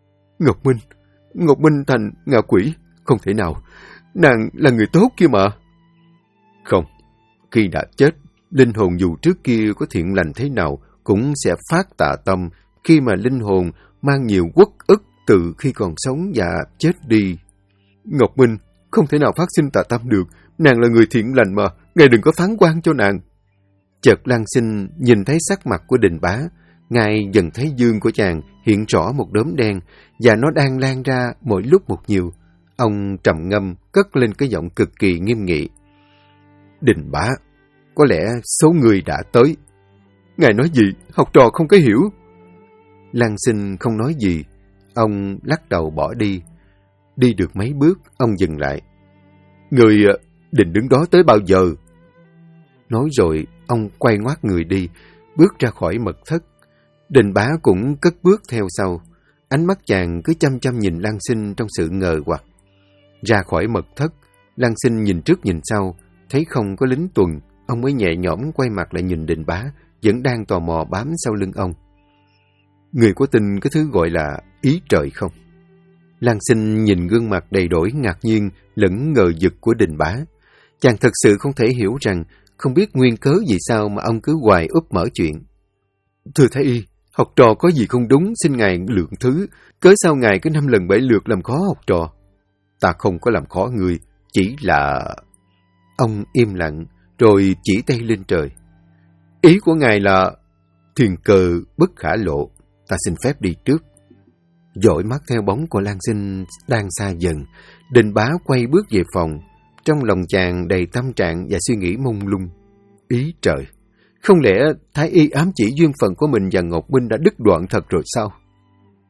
Ngọc Minh thành ngạ quỷ? Không thể nào, nàng là người tốt kia mà. Không, khi đã chết, linh hồn dù trước kia có thiện lành thế nào cũng sẽ phát tà tâm khi mà linh hồn mang nhiều uất ức từ khi còn sống và chết đi. Ngọc Minh không thể nào phát sinh tà tâm được, nàng là người thiện lành mà, ngài đừng có phán quan cho nàng. Chợt Lăng Sinh nhìn thấy sắc mặt của Đình Bá, ngài dần thấy dương của chàng hiện rõ một đốm đen và nó đang lan ra mỗi lúc một nhiều. Ông trầm ngâm cất lên cái giọng cực kỳ nghiêm nghị. Đình Bá, có lẽ số người đã tới. Ngài nói gì? Học trò không có hiểu. Lăng Sinh không nói gì. Ông lắc đầu bỏ đi. Đi được mấy bước, ông dừng lại. Người định đứng đó tới bao giờ? Nói rồi, ông quay ngoắt người đi, bước ra khỏi mật thất. Đình Bá cũng cất bước theo sau. Ánh mắt chàng cứ chăm chăm nhìn Lăng Sinh trong sự ngờ hoặc. Ra khỏi mật thất, Lăng Sinh nhìn trước nhìn sau, thấy không có lính tuần, ông mới nhẹ nhõm quay mặt lại nhìn Đình Bá, vẫn đang tò mò bám sau lưng ông. Người có tin cái thứ gọi là ý trời không? Lăng Sinh nhìn gương mặt đầy đổi ngạc nhiên lẫn ngờ vực của Đình Bá. Chàng thật sự không thể hiểu rằng, không biết nguyên cớ vì sao mà ông cứ hoài úp mở chuyện. Thưa Thái Y, học trò có gì không đúng, xin ngài lượng thứ, cớ sao ngài cứ 5 lần 7 lượt làm khó học trò? Ta không có làm khó người, chỉ là... Ông im lặng, rồi chỉ tay lên trời. Ý của ngài là thiên cơ bất khả lộ, ta xin phép đi trước. Dõi mắt theo bóng của Lăng Sinh đang xa dần, Đình Bá quay bước về phòng. Trong lòng chàng đầy tâm trạng và suy nghĩ mông lung. Ý trời, không lẽ Thái Y ám chỉ duyên phận của mình và Ngọc Minh đã đứt đoạn thật rồi sao?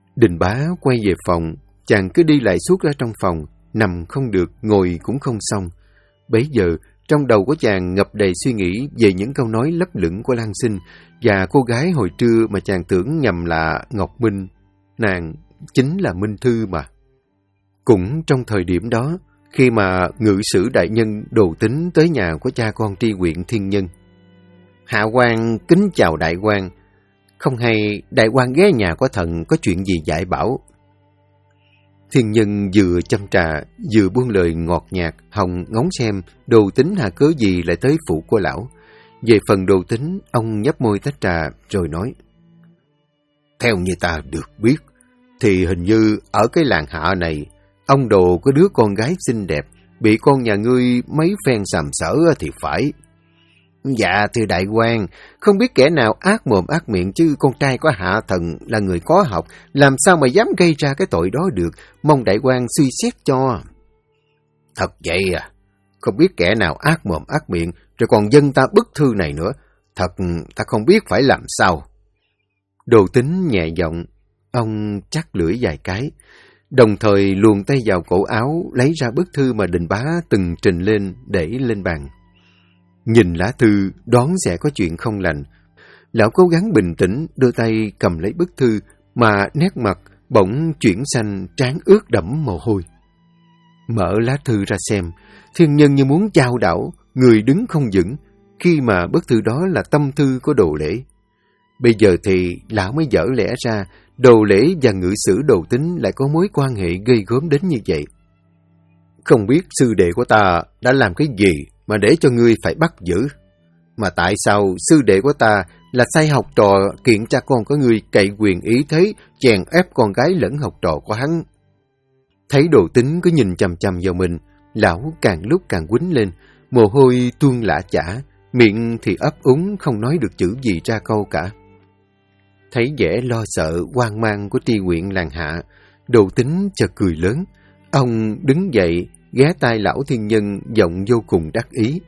Đình Bá quay về phòng, chàng cứ đi lại suốt ra trong phòng, nằm không được, ngồi cũng không xong. Bấy giờ, trong đầu của chàng ngập đầy suy nghĩ về những câu nói lấp lửng của Lan Sinh và cô gái hồi trưa mà chàng tưởng nhầm là Ngọc Minh. Nàng chính là Minh Thư mà. Cũng trong thời điểm đó, khi mà ngự sử đại nhân Đồ Tính tới nhà của cha con tri huyện Thiên Nhân. Hạ quan kính chào đại quan. Không hay đại quan ghé nhà của thần có chuyện gì dạy bảo. Thiên Nhân vừa châm trà, vừa buông lời ngọt nhạt, hồng ngóng xem Đồ Tính hạ cớ gì lại tới phủ của lão. Về phần Đồ Tính, ông nhấp môi tách trà rồi nói. Theo như ta được biết, thì hình như ở cái làng Hạ này, ông Đồ có đứa con gái xinh đẹp, bị con nhà ngươi mấy phen sàm sỡ thì phải. Dạ thưa đại quan, không biết kẻ nào ác mồm ác miệng chứ con trai của Hạ thần là người có học, làm sao mà dám gây ra cái tội đó được, mong đại quan suy xét cho. Thật vậy à, không biết kẻ nào ác mồm ác miệng, rồi còn dâng ta bức thư này nữa, thật ta không biết phải làm sao. Đồ Tính nhẹ giọng, ông chắc lưỡi vài cái, đồng thời luồn tay vào cổ áo lấy ra bức thư mà Đình Bá từng trình lên để lên bàn. Nhìn lá thư đoán sẽ có chuyện không lành. Lão cố gắng bình tĩnh đưa tay cầm lấy bức thư mà nét mặt bỗng chuyển xanh, trán ướt đẫm mồ hôi. Mở lá thư ra xem, Thiên Nhân như muốn chao đảo, người đứng không vững, khi mà bức thư đó là tâm thư của Đồ Lễ. Bây giờ thì lão mới dở lẽ ra Đồ Lễ và ngự sử Đồ Tính lại có mối quan hệ ghê gớm đến như vậy. Không biết sư đệ của ta đã làm cái gì mà để cho ngươi phải bắt giữ. Mà tại sao sư đệ của ta là sai học trò kiện cha con của ngươi cậy quyền ý thế, chèn ép con gái lẫn học trò của hắn. Thấy Đồ Tính cứ nhìn chằm chằm vào mình, lão càng lúc càng quýnh lên, mồ hôi tuôn lã chả, miệng thì ấp úng không nói được chữ gì ra câu cả. Thấy vẻ lo sợ, hoang mang của tri huyện làng Hạ, Đồ Tính chợt cười lớn. Ông đứng dậy, ghé tai lão Thiên Nhân, giọng vô cùng đắc ý.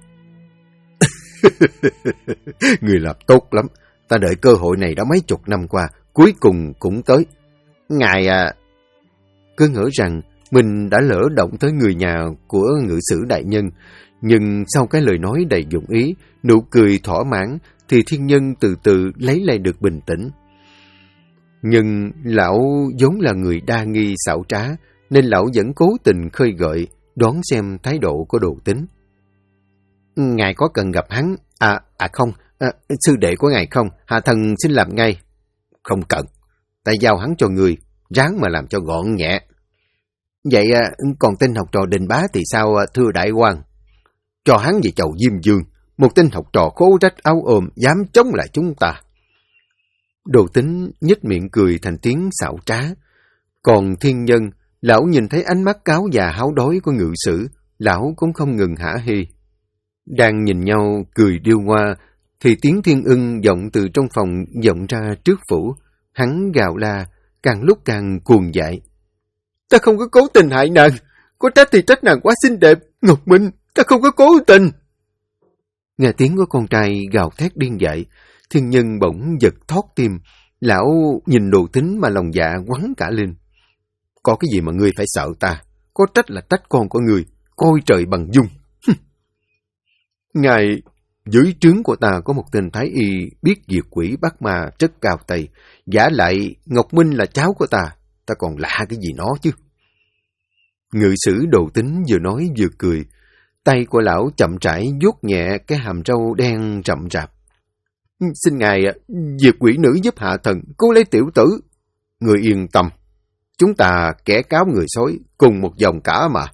Người làm tốt lắm, ta đợi cơ hội này đã mấy chục năm qua, cuối cùng cũng tới. Ngài à... Cứ ngỡ rằng mình đã lỡ động tới người nhà của ngự sử đại nhân, nhưng sau cái lời nói đầy dụng ý, nụ cười thỏa mãn, thì Thiên Nhân từ từ lấy lại được bình tĩnh. Nhưng lão vốn là người đa nghi xảo trá, nên lão vẫn cố tình khơi gợi, đoán xem thái độ của Đồ Tính. Ngài có cần gặp hắn? Không, sư đệ của ngài không, hạ thần xin làm ngay. Không cần, ta giao hắn cho người, ráng mà làm cho gọn nhẹ. Vậy còn tên học trò Đình Bá thì sao thưa đại quan? Cho hắn về chầu Diêm Dương, một tên học trò khố rách áo ôm, dám chống lại chúng ta. Đồ Tính nhếch miệng cười thành tiếng xảo trá. Còn Thiên Nhân, lão nhìn thấy ánh mắt cáo già háo đói của ngự sử, lão cũng không ngừng hả hê. Đang nhìn nhau cười điêu ngoa, thì tiếng Thiên Ưng vọng từ trong phòng vọng ra trước phủ. Hắn gào la, càng lúc càng cuồng dại. Ta không có cố tình hại nàng, có trách thì trách nàng quá xinh đẹp, Ngọc Minh, ta không có cố tình. Nghe tiếng của con trai gào thét điên dại, Thiên Nhân bỗng giật thót tim, lão nhìn Đồ Tính mà lòng dạ quắn cả lên. Có cái gì mà ngươi phải sợ ta, có trách là trách con của ngươi, coi trời bằng dung. Ngài, dưới trướng của ta có một tên thái y biết diệt quỷ bắt ma rất cao tay, giả lại Ngọc Minh là cháu của ta còn lạ cái gì nó chứ. Ngự sử Đồ Tính vừa nói vừa cười, tay của lão chậm rãi vuốt nhẹ cái hàm râu đen rậm rạp. Xin ngài diệt quỷ nữ giúp hạ thần cứu lấy tiểu tử. Người yên tâm, chúng ta kẻ cáo người sói cùng một dòng cả mà.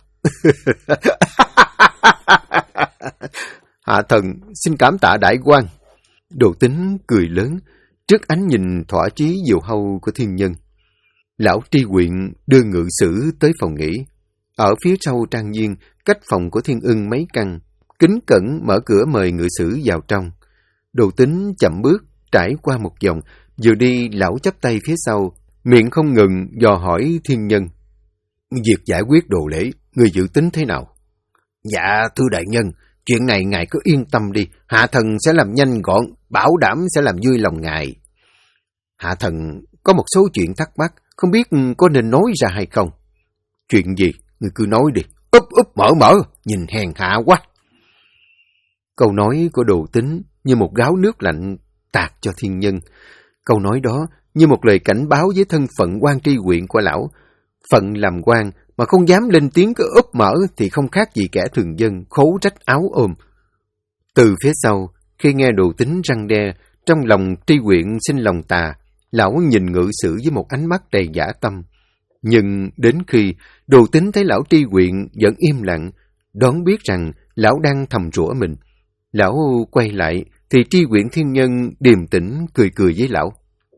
Hạ thần xin cảm tạ đại quan. Đồ Tính cười lớn trước ánh nhìn thỏa chí diều hâu của Thiên Nhân. Lão tri huyện đưa ngự sử tới phòng nghỉ. Ở phía sau trang viên, cách phòng của Thiên Ưng mấy căn, kính cẩn mở cửa mời ngự sử vào trong. Đồ Tính chậm bước, trải qua một vòng, vừa đi lão chắp tay phía sau, miệng không ngừng dò hỏi Thiên Nhân. Việc giải quyết Đồ Lễ, người dự tính thế nào? Dạ, thưa đại nhân, chuyện này ngài cứ yên tâm đi, hạ thần sẽ làm nhanh gọn, bảo đảm sẽ làm vui lòng ngài. Hạ thần có một số chuyện thắc mắc, không biết có nên nói ra hay không. Chuyện gì? Ngươi cứ nói đi. Úp mở, nhìn hèn hạ quá. Câu nói của Đồ Tính như một gáo nước lạnh tạt cho Thiên Nhân. Câu nói đó như một lời cảnh báo với thân phận quan tri huyện của lão. Phận làm quan mà không dám lên tiếng cứ úp mở thì không khác gì kẻ thường dân khố rách áo ôm. Từ phía sau, khi nghe Đồ Tính răn đe, trong lòng tri huyện sinh lòng tà, lão nhìn Ngự Sử với một ánh mắt đầy dã tâm. Nhưng đến khi Đồ Tính thấy lão tri huyện vẫn im lặng, đoán biết rằng lão đang thầm rủa mình. Lão quay lại thì tri huyện Thiên Nhân điềm tĩnh cười với lão.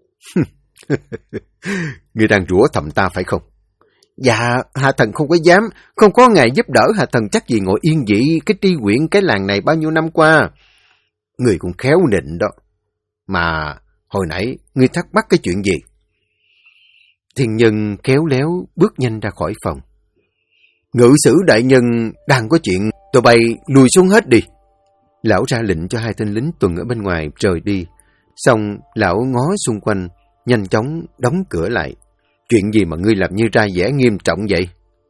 Ngươi đang rủa thầm ta phải không? Dạ, hạ thần không có dám, không có ngài giúp đỡ hạ thần chắc gì ngồi yên vị cái tri huyện cái làng này bao nhiêu năm qua. Ngươi cũng khéo nịnh đó. Mà hồi nãy ngươi thắc mắc cái chuyện gì? Thiên Nhân khéo léo bước nhanh ra khỏi phòng. Ngự sử đại nhân đang có chuyện, tụi bay lùi xuống hết đi. Lão ra lệnh cho hai tên lính tuần ở bên ngoài rời đi. Xong lão ngó xung quanh, nhanh chóng đóng cửa lại. Chuyện gì mà ngươi làm như ra vẻ nghiêm trọng vậy?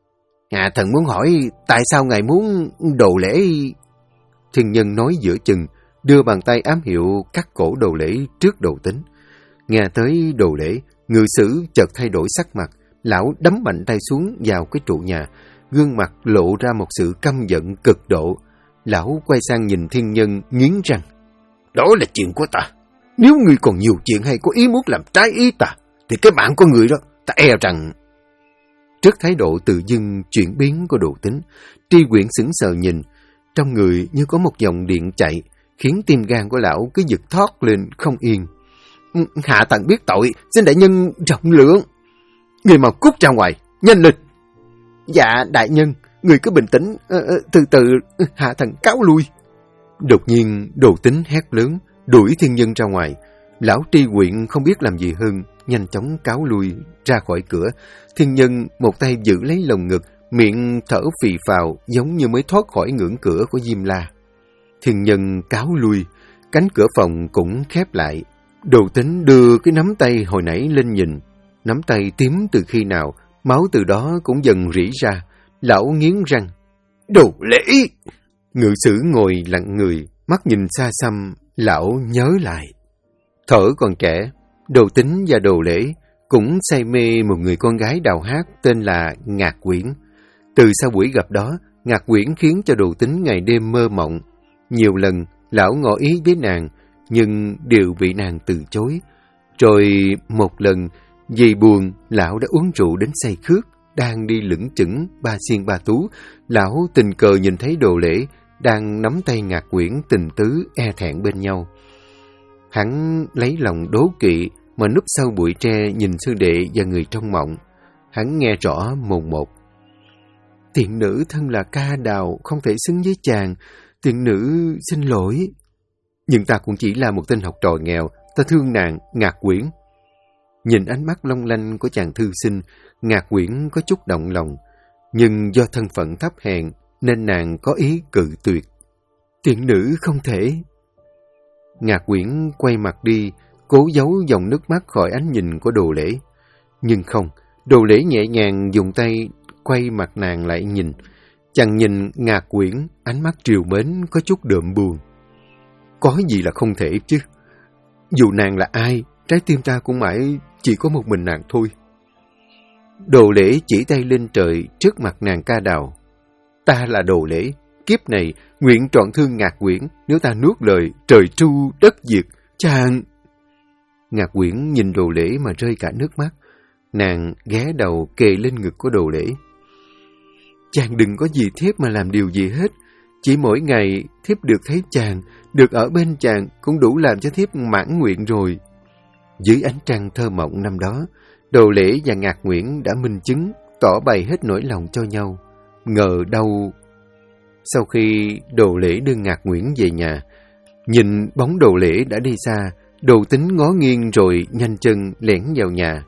Hạ thần muốn hỏi tại sao ngài muốn đồ lễ? Thiên Nhân nói giữa chừng, đưa bàn tay ám hiệu cắt cổ Đồ Lễ trước Đồ Tính. Nghe tới Đồ Lễ, Ngự sử chợt thay đổi sắc mặt, lão đấm mạnh tay xuống vào cái trụ nhà, gương mặt lộ ra một sự căm giận cực độ. Lão quay sang nhìn Thiên Nhân nghiến răng. Đó là chuyện của ta. Nếu ngươi còn nhiều chuyện hay có ý muốn làm trái ý ta, thì cái mạng của người đó, ta e rằng... Trước thái độ tự dưng chuyển biến của Đồ Tính, tri huyện sững sờ nhìn, trong người như có một dòng điện chạy, khiến tim gan của lão cứ giật thót lên không yên. Hạ thần biết tội, xin đại nhân rộng lượng. Người mau cút ra ngoài, nhanh lên. Dạ đại nhân, người cứ bình tĩnh, từ từ, hạ thần cáo lui. Đột nhiên Đồ Tính hét lớn, đuổi Thiên Nhân ra ngoài. Lão tri huyện không biết làm gì hơn, nhanh chóng cáo lui ra khỏi cửa. Thiên Nhân một tay giữ lấy lồng ngực, miệng thở phì phào giống như mới thoát khỏi ngưỡng cửa của Diêm La. Thiên Nhân cáo lui, cánh cửa phòng cũng khép lại. Đồ Tính đưa cái nắm tay hồi nãy lên nhìn. Nắm tay tím từ khi nào, máu từ đó cũng dần rỉ ra. Lão nghiến răng. Đồ lễ! Ngự sử ngồi lặng người, mắt nhìn xa xăm, lão nhớ lại. Thở còn trẻ, Đồ Tính và Đồ Lễ cũng say mê một người con gái đào hát tên là Ngạc Quyển. Từ sau buổi gặp đó, Ngạc Quyển khiến cho Đồ Tính ngày đêm mơ mộng. Nhiều lần, lão ngỏ ý với nàng, nhưng đều bị nàng từ chối. Rồi một lần, vì buồn, lão đã uống rượu đến say khước, đang đi lững chững ba xiên ba tú. Lão tình cờ nhìn thấy Đồ Lễ đang nắm tay Ngạc Quyển tình tứ e thẹn bên nhau. Hắn lấy lòng đố kỵ mà núp sau bụi tre nhìn sư đệ và người trong mộng. Hắn nghe rõ mồn một. Tiện nữ thân là ca đào, không thể xứng với chàng. Tiện nữ xin lỗi. Nhưng ta cũng chỉ là một tên học trò nghèo, ta thương nàng, Ngạc Quyển. Nhìn ánh mắt long lanh của chàng thư sinh, Ngạc Quyển có chút động lòng. Nhưng do thân phận thấp hèn, nên nàng có ý cự tuyệt. Tiện nữ không thể. Ngạc Quyển quay mặt đi, cố giấu dòng nước mắt khỏi ánh nhìn của Đồ Lễ. Nhưng không, Đồ Lễ nhẹ nhàng dùng tay quay mặt nàng lại nhìn. Chàng nhìn Ngạc Quyển, ánh mắt trìu mến có chút đượm buồn. Có gì là không thể chứ? Dù nàng là ai, trái tim ta cũng mãi chỉ có một mình nàng thôi. Đồ Lễ chỉ tay lên trời trước mặt nàng ca đào. Ta là Đồ Lễ, kiếp này nguyện trọn thương Ngạc Quyển, nếu ta nuốt lời trời tru đất diệt, chàng... Ngạc Quyển nhìn Đồ Lễ mà rơi cả nước mắt. Nàng ghé đầu kề lên ngực của Đồ Lễ. Chàng đừng có vì thiếp mà làm điều gì hết. Chỉ mỗi ngày thiếp được thấy chàng, được ở bên chàng cũng đủ làm cho thiếp mãn nguyện rồi. Dưới ánh trăng thơ mộng năm đó, Đồ Lễ và Ngạc Quyển đã minh chứng, tỏ bày hết nỗi lòng cho nhau. Ngờ đâu... Sau khi Đồ Lễ đưa Ngạc Quyển về nhà, nhìn bóng Đồ Lễ đã đi xa, Đồ Tính ngó nghiêng rồi nhanh chân lẻn vào nhà.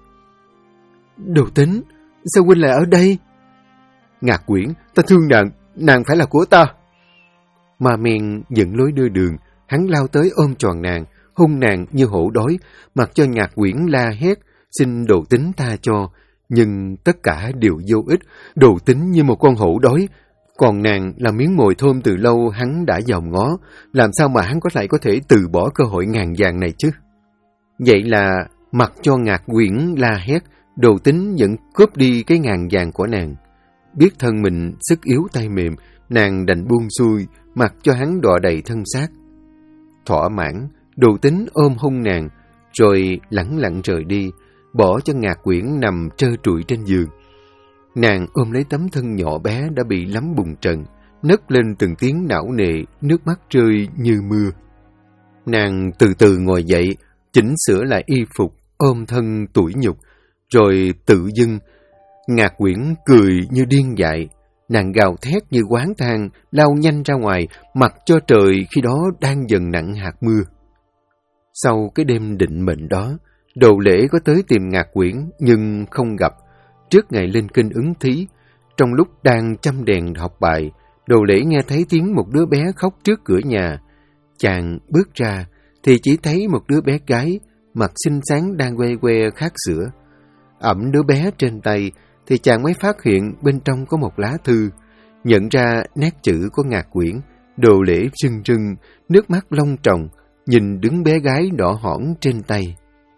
Đồ Tính, sao huynh lại ở đây? Ngạc Quyển, ta thương nàng, nàng phải là của ta. Ma Men dẫn lối đưa đường, hắn lao tới ôm tròn nàng, hôn nàng như hổ đói, mặc cho Ngạc Quyển la hét, xin Đồ Tính tha cho, nhưng tất cả đều vô ích. Đồ Tính như một con hổ đói, còn nàng là miếng mồi thơm từ lâu hắn đã dòm ngó, làm sao mà hắn có thể từ bỏ cơ hội ngàn vàng này chứ? Vậy là mặc cho Ngạc Quyển la hét, Đồ Tính vẫn cướp đi cái ngàn vàng của nàng. Biết thân mình sức yếu tay mềm, nàng đành buông xuôi, mặc cho hắn đọa đầy thân xác. Thỏa mãn, Đồ Tính ôm hôn nàng, rồi lẳng lặng rời đi, bỏ cho Ngạc Quyển nằm trơ trụi trên giường. Nàng ôm lấy tấm thân nhỏ bé đã bị lắm bùn trần, nấc lên từng tiếng não nề, nước mắt rơi như mưa. Nàng từ từ ngồi dậy, chỉnh sửa lại y phục, ôm thân tủi nhục, rồi tự dưng. Ngạc Quyển cười như điên dại, nàng gào thét như oán than, lao nhanh ra ngoài, mặc cho trời khi đó đang dần nặng hạt mưa. Sau cái đêm định mệnh đó, Đồ Lễ có tới tìm Ngạc Quyển nhưng không gặp. Trước ngày lên kinh ứng thí, trong lúc đang chăm đèn học bài, Đồ Lễ nghe thấy tiếng một đứa bé khóc trước cửa nhà. Chàng bước ra thì chỉ thấy một đứa bé gái, mặt xinh xắn đang que que khát sữa. Ẵm đứa bé trên tay thì chàng mới phát hiện bên trong có một lá thư. Nhận ra nét chữ của Ngạc Quyển, Đồ Lễ rưng rưng, nước mắt long tròng, nhìn đứa bé gái đỏ hỏn trên tay.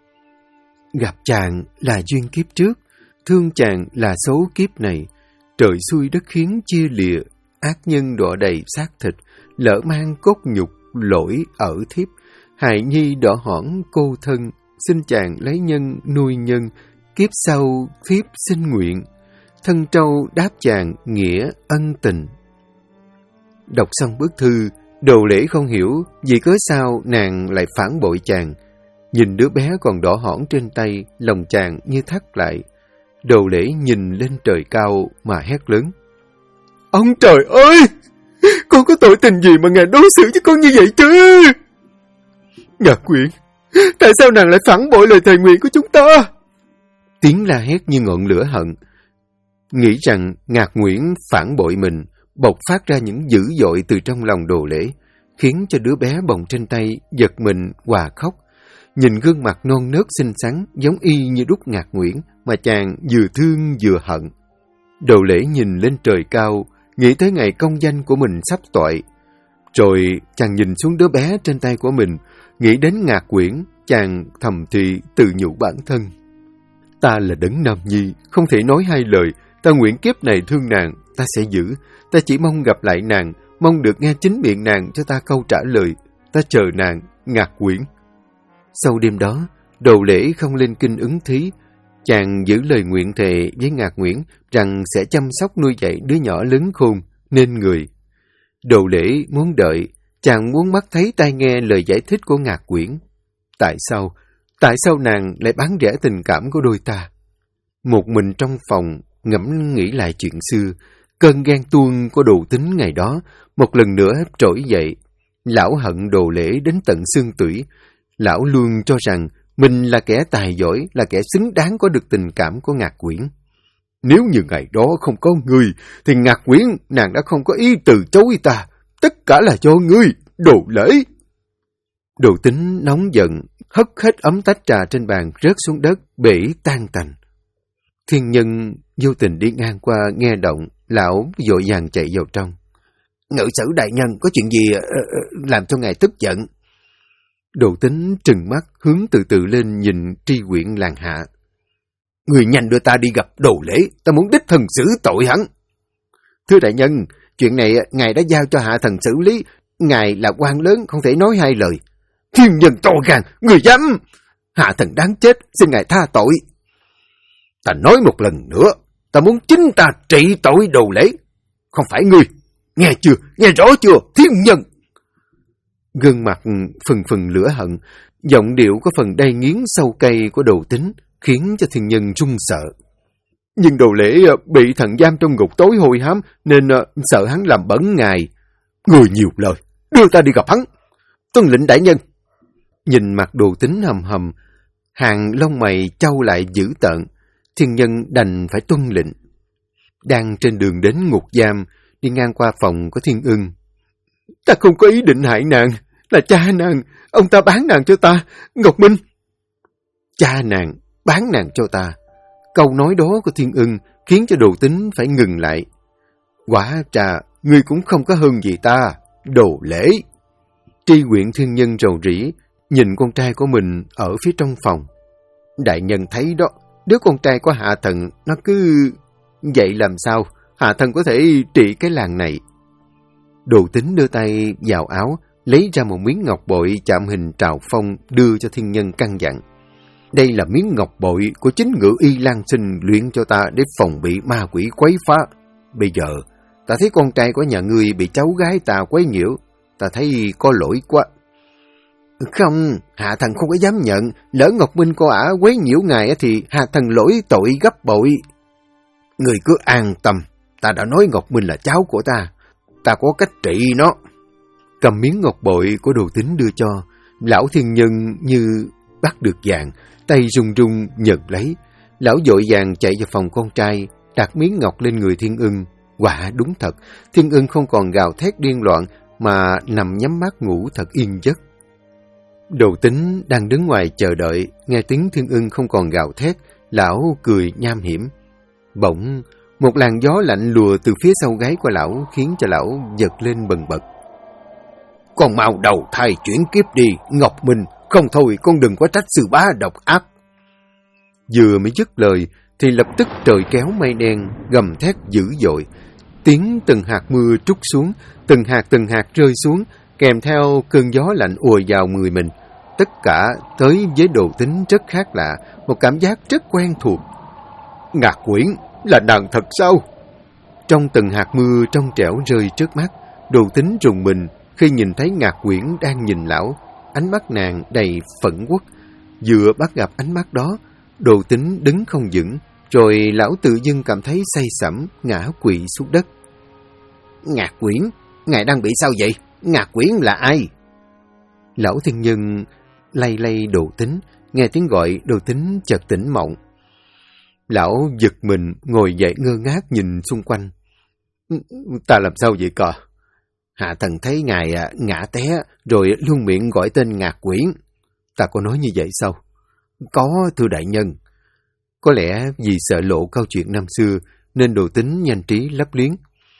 Gặp chàng là duyên kiếp trước, thương chàng là số kiếp này. Trời xui đất khiến chia lìa, ác nhân đọa đầy xác thịt, lỡ mang cốt nhục, lỗi ở thiếp. Hài nhi đỏ hỏn cô thân, xin chàng lấy nhân nuôi nhân, kiếp sau thiếp xin nguyện. Thân trâu đáp chàng nghĩa ân tình. Đọc xong bức thư, Đồ Lễ không hiểu vì cớ sao nàng lại phản bội chàng. Nhìn đứa bé còn đỏ hỏn trên tay, lòng chàng như thắt lại. Đồ Lễ nhìn lên trời cao mà hét lớn. Ông trời ơi! Con có tội tình gì mà ngài đối xử với con như vậy chứ? Ngạc Quyển, tại sao nàng lại phản bội lời thề nguyện của chúng ta? Tiếng la hét như ngọn lửa hận. Nghĩ rằng Ngạc Quyển phản bội mình, bộc phát ra những dữ dội từ trong lòng Đồ Lễ, khiến cho đứa bé bồng trên tay giật mình hòa khóc. Nhìn gương mặt non nớt xinh xắn giống y như đúc Ngạc Quyển mà chàng vừa thương vừa hận. Đồ Lễ nhìn lên trời cao, nghĩ tới ngày công danh của mình sắp toại. Rồi chàng nhìn xuống đứa bé trên tay của mình, nghĩ đến Ngạc Quyển, chàng thầm thì tự nhủ bản thân. Ta là Đấng Nam Nhi, không thể nói hai lời, ta nguyện kiếp này thương nàng, ta sẽ giữ, ta chỉ mong gặp lại nàng, mong được nghe chính miệng nàng cho ta câu trả lời, ta chờ nàng, Ngạc Quyển. Sau đêm đó, Đồ Lễ không lên kinh ứng thí, chàng giữ lời nguyện thề với Ngạc Quyển rằng sẽ chăm sóc nuôi dạy đứa nhỏ lớn khôn, nên người. Đồ Lễ muốn đợi, chàng muốn mắt thấy tai nghe lời giải thích của Ngạc Quyển. Tại sao nàng lại bán rẻ tình cảm của đôi ta? Một mình trong phòng, ngẫm nghĩ lại chuyện xưa, cơn ghen tuông của Đồ Tính ngày đó, một lần nữa trỗi dậy. Lão hận Đồ Lễ đến tận xương tủy. Lão luôn cho rằng mình là kẻ tài giỏi, là kẻ xứng đáng có được tình cảm của Ngạc Quyển. Nếu như ngày đó không có ngươi, thì Ngạc Quyển nàng đã không có ý từ chối ta. Tất cả là do ngươi, Đồ Lễ. Đồ Tính nóng giận, hất hết ấm tách trà trên bàn rớt xuống đất, bể tan tành. Thiên Nhân vô tình đi ngang qua nghe động, lão vội vàng chạy vào trong. Ngự sử đại nhân, có chuyện gì làm cho ngài tức giận? Đồ Tính trừng mắt hướng từ từ lên nhìn Tri Quyển Làng Hạ. Người nhanh đưa ta đi gặp Đồ Lễ, ta muốn đích thân xử tội hắn. Thưa đại nhân, chuyện này ngài đã giao cho hạ thần xử lý, ngài là quan lớn không thể nói hai lời. Thiên Nhân to gan, người dám! Hạ thần đáng chết, xin ngài tha tội. Ta nói một lần nữa, ta muốn chính ta trị tội Đồ Lễ, không phải ngươi. Nghe chưa, nghe rõ chưa, Thiên Nhân? Gương mặt phừng phừng lửa hận, giọng điệu có phần đay nghiến sâu cay của Đồ Tính, khiến cho Thiên Nhân run sợ. Nhưng Đồ Lễ bị thần giam trong ngục tối hôi hám, nên sợ hắn làm bẩn ngài. Người nhiều lời, đưa ta đi gặp hắn. Tuân lệnh đại nhân. Nhìn mặt Đồ Tính hầm hầm, hàng lông mày chau lại dữ tợn, Thiên Nhân đành phải tuân lệnh. Đang trên đường đến ngục giam, đi ngang qua phòng của Thiên Ưng. Ta không có ý định hại nàng, là cha nàng, ông ta bán nàng cho ta, Ngọc Minh. Cha nàng, bán nàng cho ta. Câu nói đó của Thiên Ưng khiến cho Đồ Tính phải ngừng lại. Quả trà, ngươi cũng không có hơn gì ta, đồ lễ. Tri huyện Thiên Nhân rầu rĩ, nhìn con trai của mình ở phía trong phòng. Đại nhân thấy đó, đứa con trai của Hạ Thần nó cứ... Vậy làm sao Hạ Thần có thể trị cái làng này? Đồ Tính đưa tay vào áo, lấy ra một miếng ngọc bội chạm hình Trào Phong đưa cho Thiên Nhân căn dặn. Đây là miếng ngọc bội của chính Ngự Y Lan Sinh luyện cho ta để phòng bị ma quỷ quấy phá. Bây giờ, ta thấy con trai của nhà ngươi bị cháu gái ta quấy nhiễu, ta thấy có lỗi quá. Không, Hạ Thần không có dám nhận, lỡ Ngọc Minh cô ả quấy nhiễu ngài thì Hạ Thần lỗi tội gấp bội. Người cứ an tâm, ta đã nói Ngọc Minh là cháu của ta có cách trị nó. Cầm miếng ngọc bội của Đồ Tính đưa cho, lão Thiên Nhân như bắt được vàng, tay run run nhận lấy. Lão vội vàng chạy vào phòng con trai, đặt miếng ngọc lên người Thiên Ưng. Quả đúng thật, Thiên Ưng không còn gào thét điên loạn mà nằm nhắm mắt ngủ thật yên giấc. Đồ Tính đang đứng ngoài chờ đợi, nghe tiếng Thiên Ưng không còn gào thét, lão cười nham hiểm. Bỗng, một làn gió lạnh lùa từ phía sau gáy của lão khiến cho lão giật lên bần bật. Con mau đầu thai chuyển kiếp đi, Ngọc Minh, không thôi con đừng có trách sư bá độc ác. Vừa mới dứt lời thì lập tức trời kéo mây đen, gầm thét dữ dội. Tiếng từng hạt mưa trút xuống, từng hạt rơi xuống, kèm theo cơn gió lạnh ùa vào người mình. Tất cả tới với Đồ Tính rất khác lạ, một cảm giác rất quen thuộc. Ngạc Quyển, là nàng thật sao? Trong từng hạt mưa trong trẻo rơi trước mắt, Đồ Tính rùng mình khi nhìn thấy Ngạc Quyển đang nhìn lão, ánh mắt nàng đầy phẫn uất. Vừa bắt gặp ánh mắt đó, Đồ Tính đứng không vững, rồi lão tự dưng cảm thấy say sẩm, ngã quỵ xuống đất. Ngạc Quyển, ngài đang bị sao vậy? Ngạc Quyển là ai? Lão Thiên Nhân lay lay Đồ Tính, nghe tiếng gọi Đồ Tính chợt tỉnh mộng. Lão giật mình ngồi dậy ngơ ngác nhìn xung quanh. Ta làm sao vậy cờ? Hạ Thần thấy ngài ngã té rồi luôn miệng gọi tên Ngạc Quyển. Ta có nói như vậy sao? Có, thưa đại nhân. Có lẽ vì sợ lộ câu chuyện năm xưa nên Đồ Tính nhanh trí lấp liếng.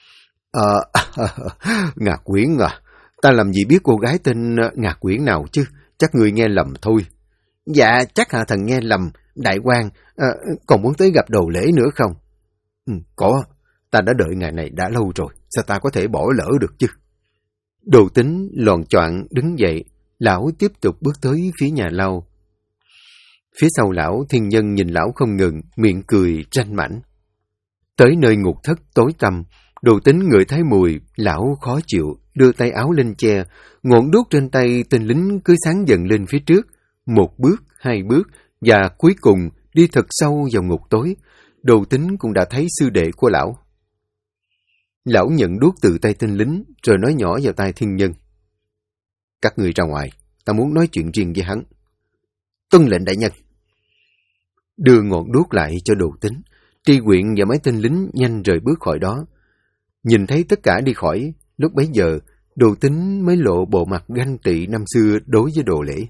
Ngạc Quyển à, ta làm gì biết cô gái tên Ngạc Quyển nào chứ, chắc người nghe lầm thôi. Dạ, chắc Hạ Thần nghe lầm, đại quan, còn muốn tới gặp Đồ Lễ nữa không? Có, ta đã đợi ngày này đã lâu rồi, sao ta có thể bỏ lỡ được chứ? Đồ Tính loạng choạng đứng dậy, lão tiếp tục bước tới phía nhà lau. Phía sau lão, Thiên Nhân nhìn lão không ngừng, miệng cười ranh mãnh. Tới nơi ngục thất tối tăm, Đồ Tính ngửi thấy mùi, lão khó chịu, đưa tay áo lên che, ngọn đuốc trên tay tên lính cứ sáng dần lên phía trước, một bước, hai bước, và cuối cùng đi thật sâu vào ngục tối. Đồ Tính cũng đã thấy sư đệ của lão. Lão nhận đuốc từ tay tên lính, rồi nói nhỏ vào tai Thiên Nhân. Các người ra ngoài, ta muốn nói chuyện riêng với hắn. Tuân lệnh đại nhân. Đưa ngọn đuốc lại cho Đồ Tính, Tri Quyện và mấy tên lính nhanh rời bước khỏi đó. Nhìn thấy tất cả đi khỏi, lúc bấy giờ, Đồ Tính mới lộ bộ mặt ganh tị năm xưa đối với Đồ Lễ.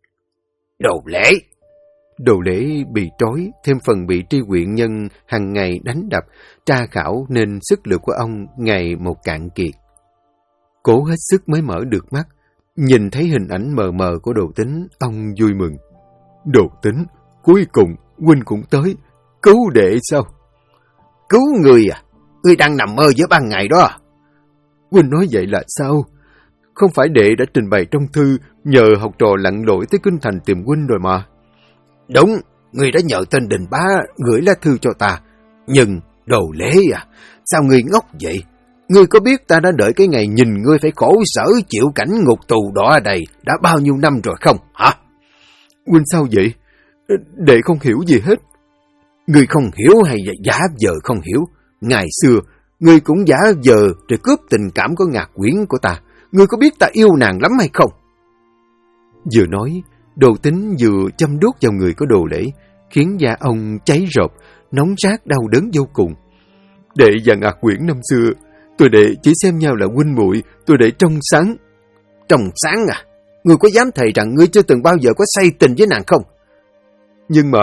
Đồ Lễ! Đồ Lễ bị trói, thêm phần bị Tri Quyện nhân hàng ngày đánh đập, tra khảo nên sức lực của ông ngày một cạn kiệt. Cố hết sức mới mở được mắt, nhìn thấy hình ảnh mờ mờ của Đồ Tính, ông vui mừng. Đồ Tính, cuối cùng huynh cũng tới, cứu đệ sao? Cứu người à? Ngươi đang nằm mơ giữa ban ngày đó. Huynh nói vậy là sao? Không phải đệ đã trình bày trong thư nhờ học trò lặn lội tới Kinh Thành tìm huynh rồi mà. Đúng, ngươi đã nhờ tên Đình Bá gửi lá thư cho ta. Nhưng, Đồ Lễ à, sao ngươi ngốc vậy? Ngươi có biết ta đã đợi cái ngày nhìn ngươi phải khổ sở chịu cảnh ngục tù đó ở đây đã bao nhiêu năm rồi không, hả? Huynh sao vậy? Đệ không hiểu gì hết. Ngươi không hiểu hay giả vờ không hiểu? Ngày xưa, ngươi cũng giả vờ rồi cướp tình cảm của Ngạc Quyển của ta. Ngươi có biết ta yêu nàng lắm hay không? Vừa nói, Đồ Tính vừa châm đuốc vào người của Đồ Lễ, khiến da ông cháy rộp, nóng rát đau đớn vô cùng. Đệ và Ngạc Quyển năm xưa, tôi đệ chỉ xem nhau là huynh muội, tôi đệ trong sáng. Trong sáng à? Ngươi có dám thề rằng ngươi chưa từng bao giờ có say tình với nàng không? Nhưng mà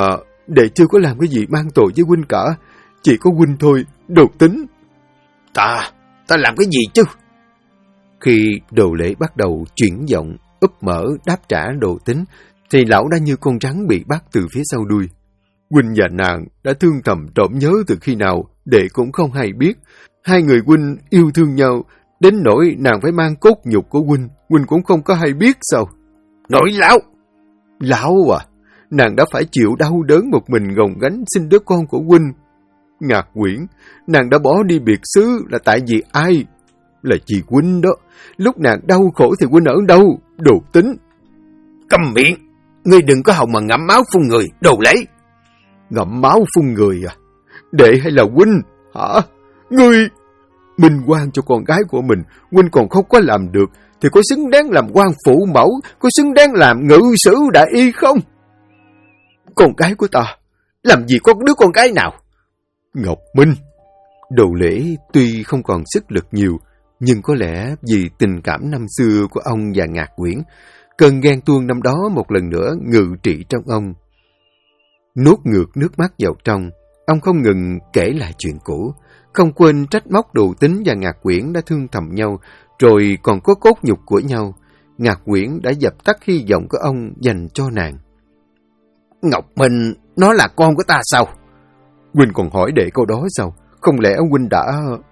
đệ chưa có làm cái gì mang tội với huynh cả. Chỉ có huynh thôi, Đồ Tính. Ta làm cái gì chứ? Khi Đồ Lễ bắt đầu chuyển giọng, úp mở đáp trả Đồ Tính, thì lão đã như con rắn bị bắt từ phía sau đuôi. Huynh và nàng đã thương thầm trộm nhớ từ khi nào, đệ cũng không hay biết. Hai người huynh yêu thương nhau, đến nỗi nàng phải mang cốt nhục của huynh cũng không có hay biết sao? Nội lão! Lão à, nàng đã phải chịu đau đớn một mình gồng gánh sinh đứa con của huynh. Ngạc Quyển, nàng đã bỏ đi biệt xứ là tại vì ai? Là vì huynh đó. Lúc nàng đau khổ thì huynh ở đâu? Đồ Tính. Câm miệng! Ngươi đừng có hòng mà ngậm máu phun người, Đồ Lễ! Ngậm máu phun người à? Đệ hay là huynh? Hả? Ngươi... Minh oan cho con gái của mình, huynh còn không có làm được, thì có xứng đáng làm quan phụ mẫu, có xứng đáng làm ngự sử đại y không? Con gái của ta, làm gì có đứa con gái nào? Ngọc Minh. Đồ Lễ tuy không còn sức lực nhiều, nhưng có lẽ vì tình cảm năm xưa của ông và Ngạc Quyển, cơn ghen tuông năm đó một lần nữa ngự trị trong ông. Nuốt ngược nước mắt vào trong, ông không ngừng kể lại chuyện cũ, không quên trách móc Đồ Tính và Ngạc Quyển đã thương thầm nhau, rồi còn có cốt nhục của nhau. Ngạc Quyển đã dập tắt hy vọng của ông dành cho nàng. Ngọc Minh, nó là con của ta sao? Huynh còn hỏi đệ câu đó sao? Không lẽ huynh đã...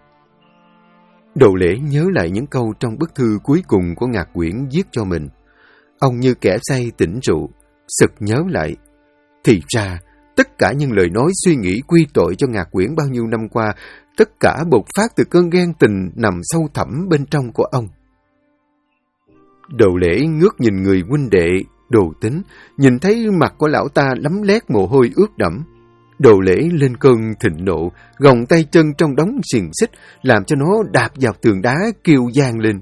Đồ Lễ nhớ lại những câu trong bức thư cuối cùng của Ngạc Quyển viết cho mình. Ông như kẻ say tỉnh rượu, sực nhớ lại. Thì ra, tất cả những lời nói suy nghĩ quy tội cho Ngạc Quyển bao nhiêu năm qua, tất cả bộc phát từ cơn ghen tình nằm sâu thẳm bên trong của ông. Đồ Lễ ngước nhìn người huynh đệ, Đồ Tính, nhìn thấy mặt của lão ta lấm lét mồ hôi ướt đẫm. Đồ Lễ lên cơn thịnh nộ, gồng tay chân trong đống xiềng xích, làm cho nó đạp vào tường đá kêu vang lên.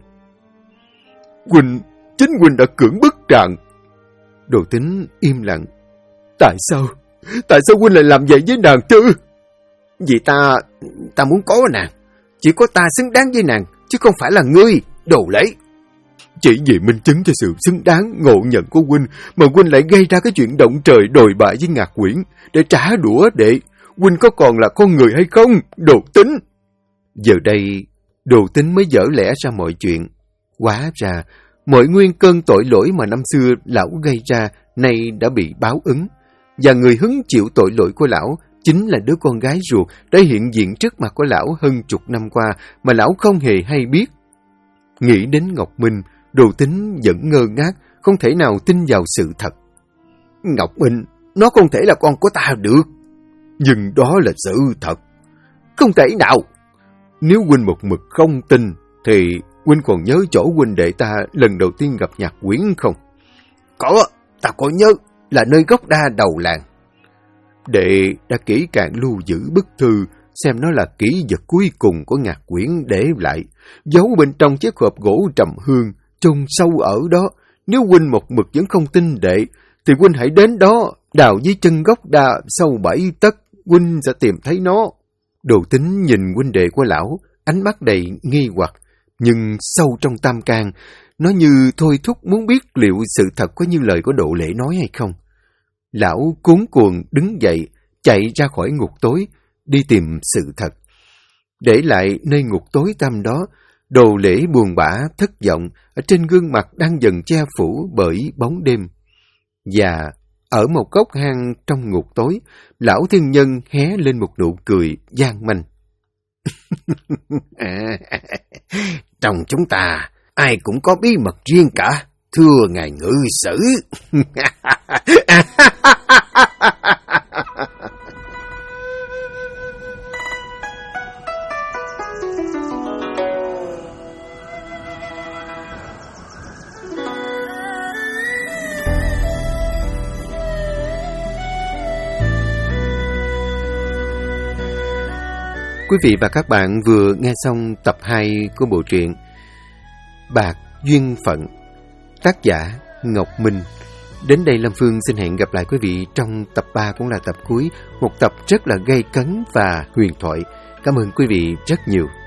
Chính huynh đã cưỡng bức trạng. Đồ Tính im lặng. Tại sao huynh lại làm vậy với nàng chứ? Vì ta muốn có nàng. Chỉ có ta xứng đáng với nàng, chứ không phải là ngươi, Đồ Lễ. Chỉ vì minh chứng cho sự xứng đáng ngộ nhận của huynh mà huynh lại gây ra cái chuyện động trời đồi bại với Ngạc Quyển để trả đũa đệ. Huynh có còn là con người hay không, Đồ Tính? Giờ đây, Đồ Tính mới dở lẽ ra mọi chuyện. Hóa ra, mọi nguyên cơn tội lỗi mà năm xưa lão gây ra nay đã bị báo ứng. Và người hứng chịu tội lỗi của lão chính là đứa con gái ruột đã hiện diện trước mặt của lão hơn chục năm qua mà lão không hề hay biết. Nghĩ đến Ngọc Minh, Đồ Tính vẫn ngơ ngác, không thể nào tin vào sự thật. Ngọc Minh, nó không thể là con của ta được. Nhưng đó là sự thật. Không thể nào. Nếu huynh một mực không tin, thì huynh còn nhớ chỗ huynh đệ ta lần đầu tiên gặp Ngạc Quyển không? Có, ta có nhớ, là nơi gốc đa đầu làng. Đệ đã kỹ càng lưu giữ bức thư, xem nó là kỷ vật cuối cùng của Ngạc Quyển để lại, giấu bên trong chiếc hộp gỗ trầm hương, chôn sâu ở đó. Nếu huynh một mực vẫn không tin đệ, thì huynh hãy đến đó, đào dưới chân gốc đa sâu 7 tấc, huynh sẽ tìm thấy nó. Đồ Tính nhìn huynh đệ của lão, ánh mắt đầy nghi hoặc, nhưng sâu trong tam can, nó như thôi thúc muốn biết liệu sự thật có như lời của Đồ Lễ nói hay không. Lão cuống cuồng đứng dậy, chạy ra khỏi ngục tối, đi tìm sự thật. Để lại nơi ngục tối tăm đó, Đồ Lễ buồn bã, thất vọng, ở trên gương mặt đang dần che phủ bởi bóng đêm. Và ở một góc hang trong ngục tối, lão thiên nhân hé lên một nụ cười gian manh. Trong chúng ta, ai cũng có bí mật riêng cả, thưa ngài ngự sử. Quý vị và các bạn vừa nghe xong tập 2 của bộ truyện Bạc Duyên Phận, tác giả Ngọc Minh. Đến đây Lâm Phương xin hẹn gặp lại quý vị trong tập 3 cũng là tập cuối, một tập rất là gay cấn và huyền thoại. Cảm ơn quý vị rất nhiều.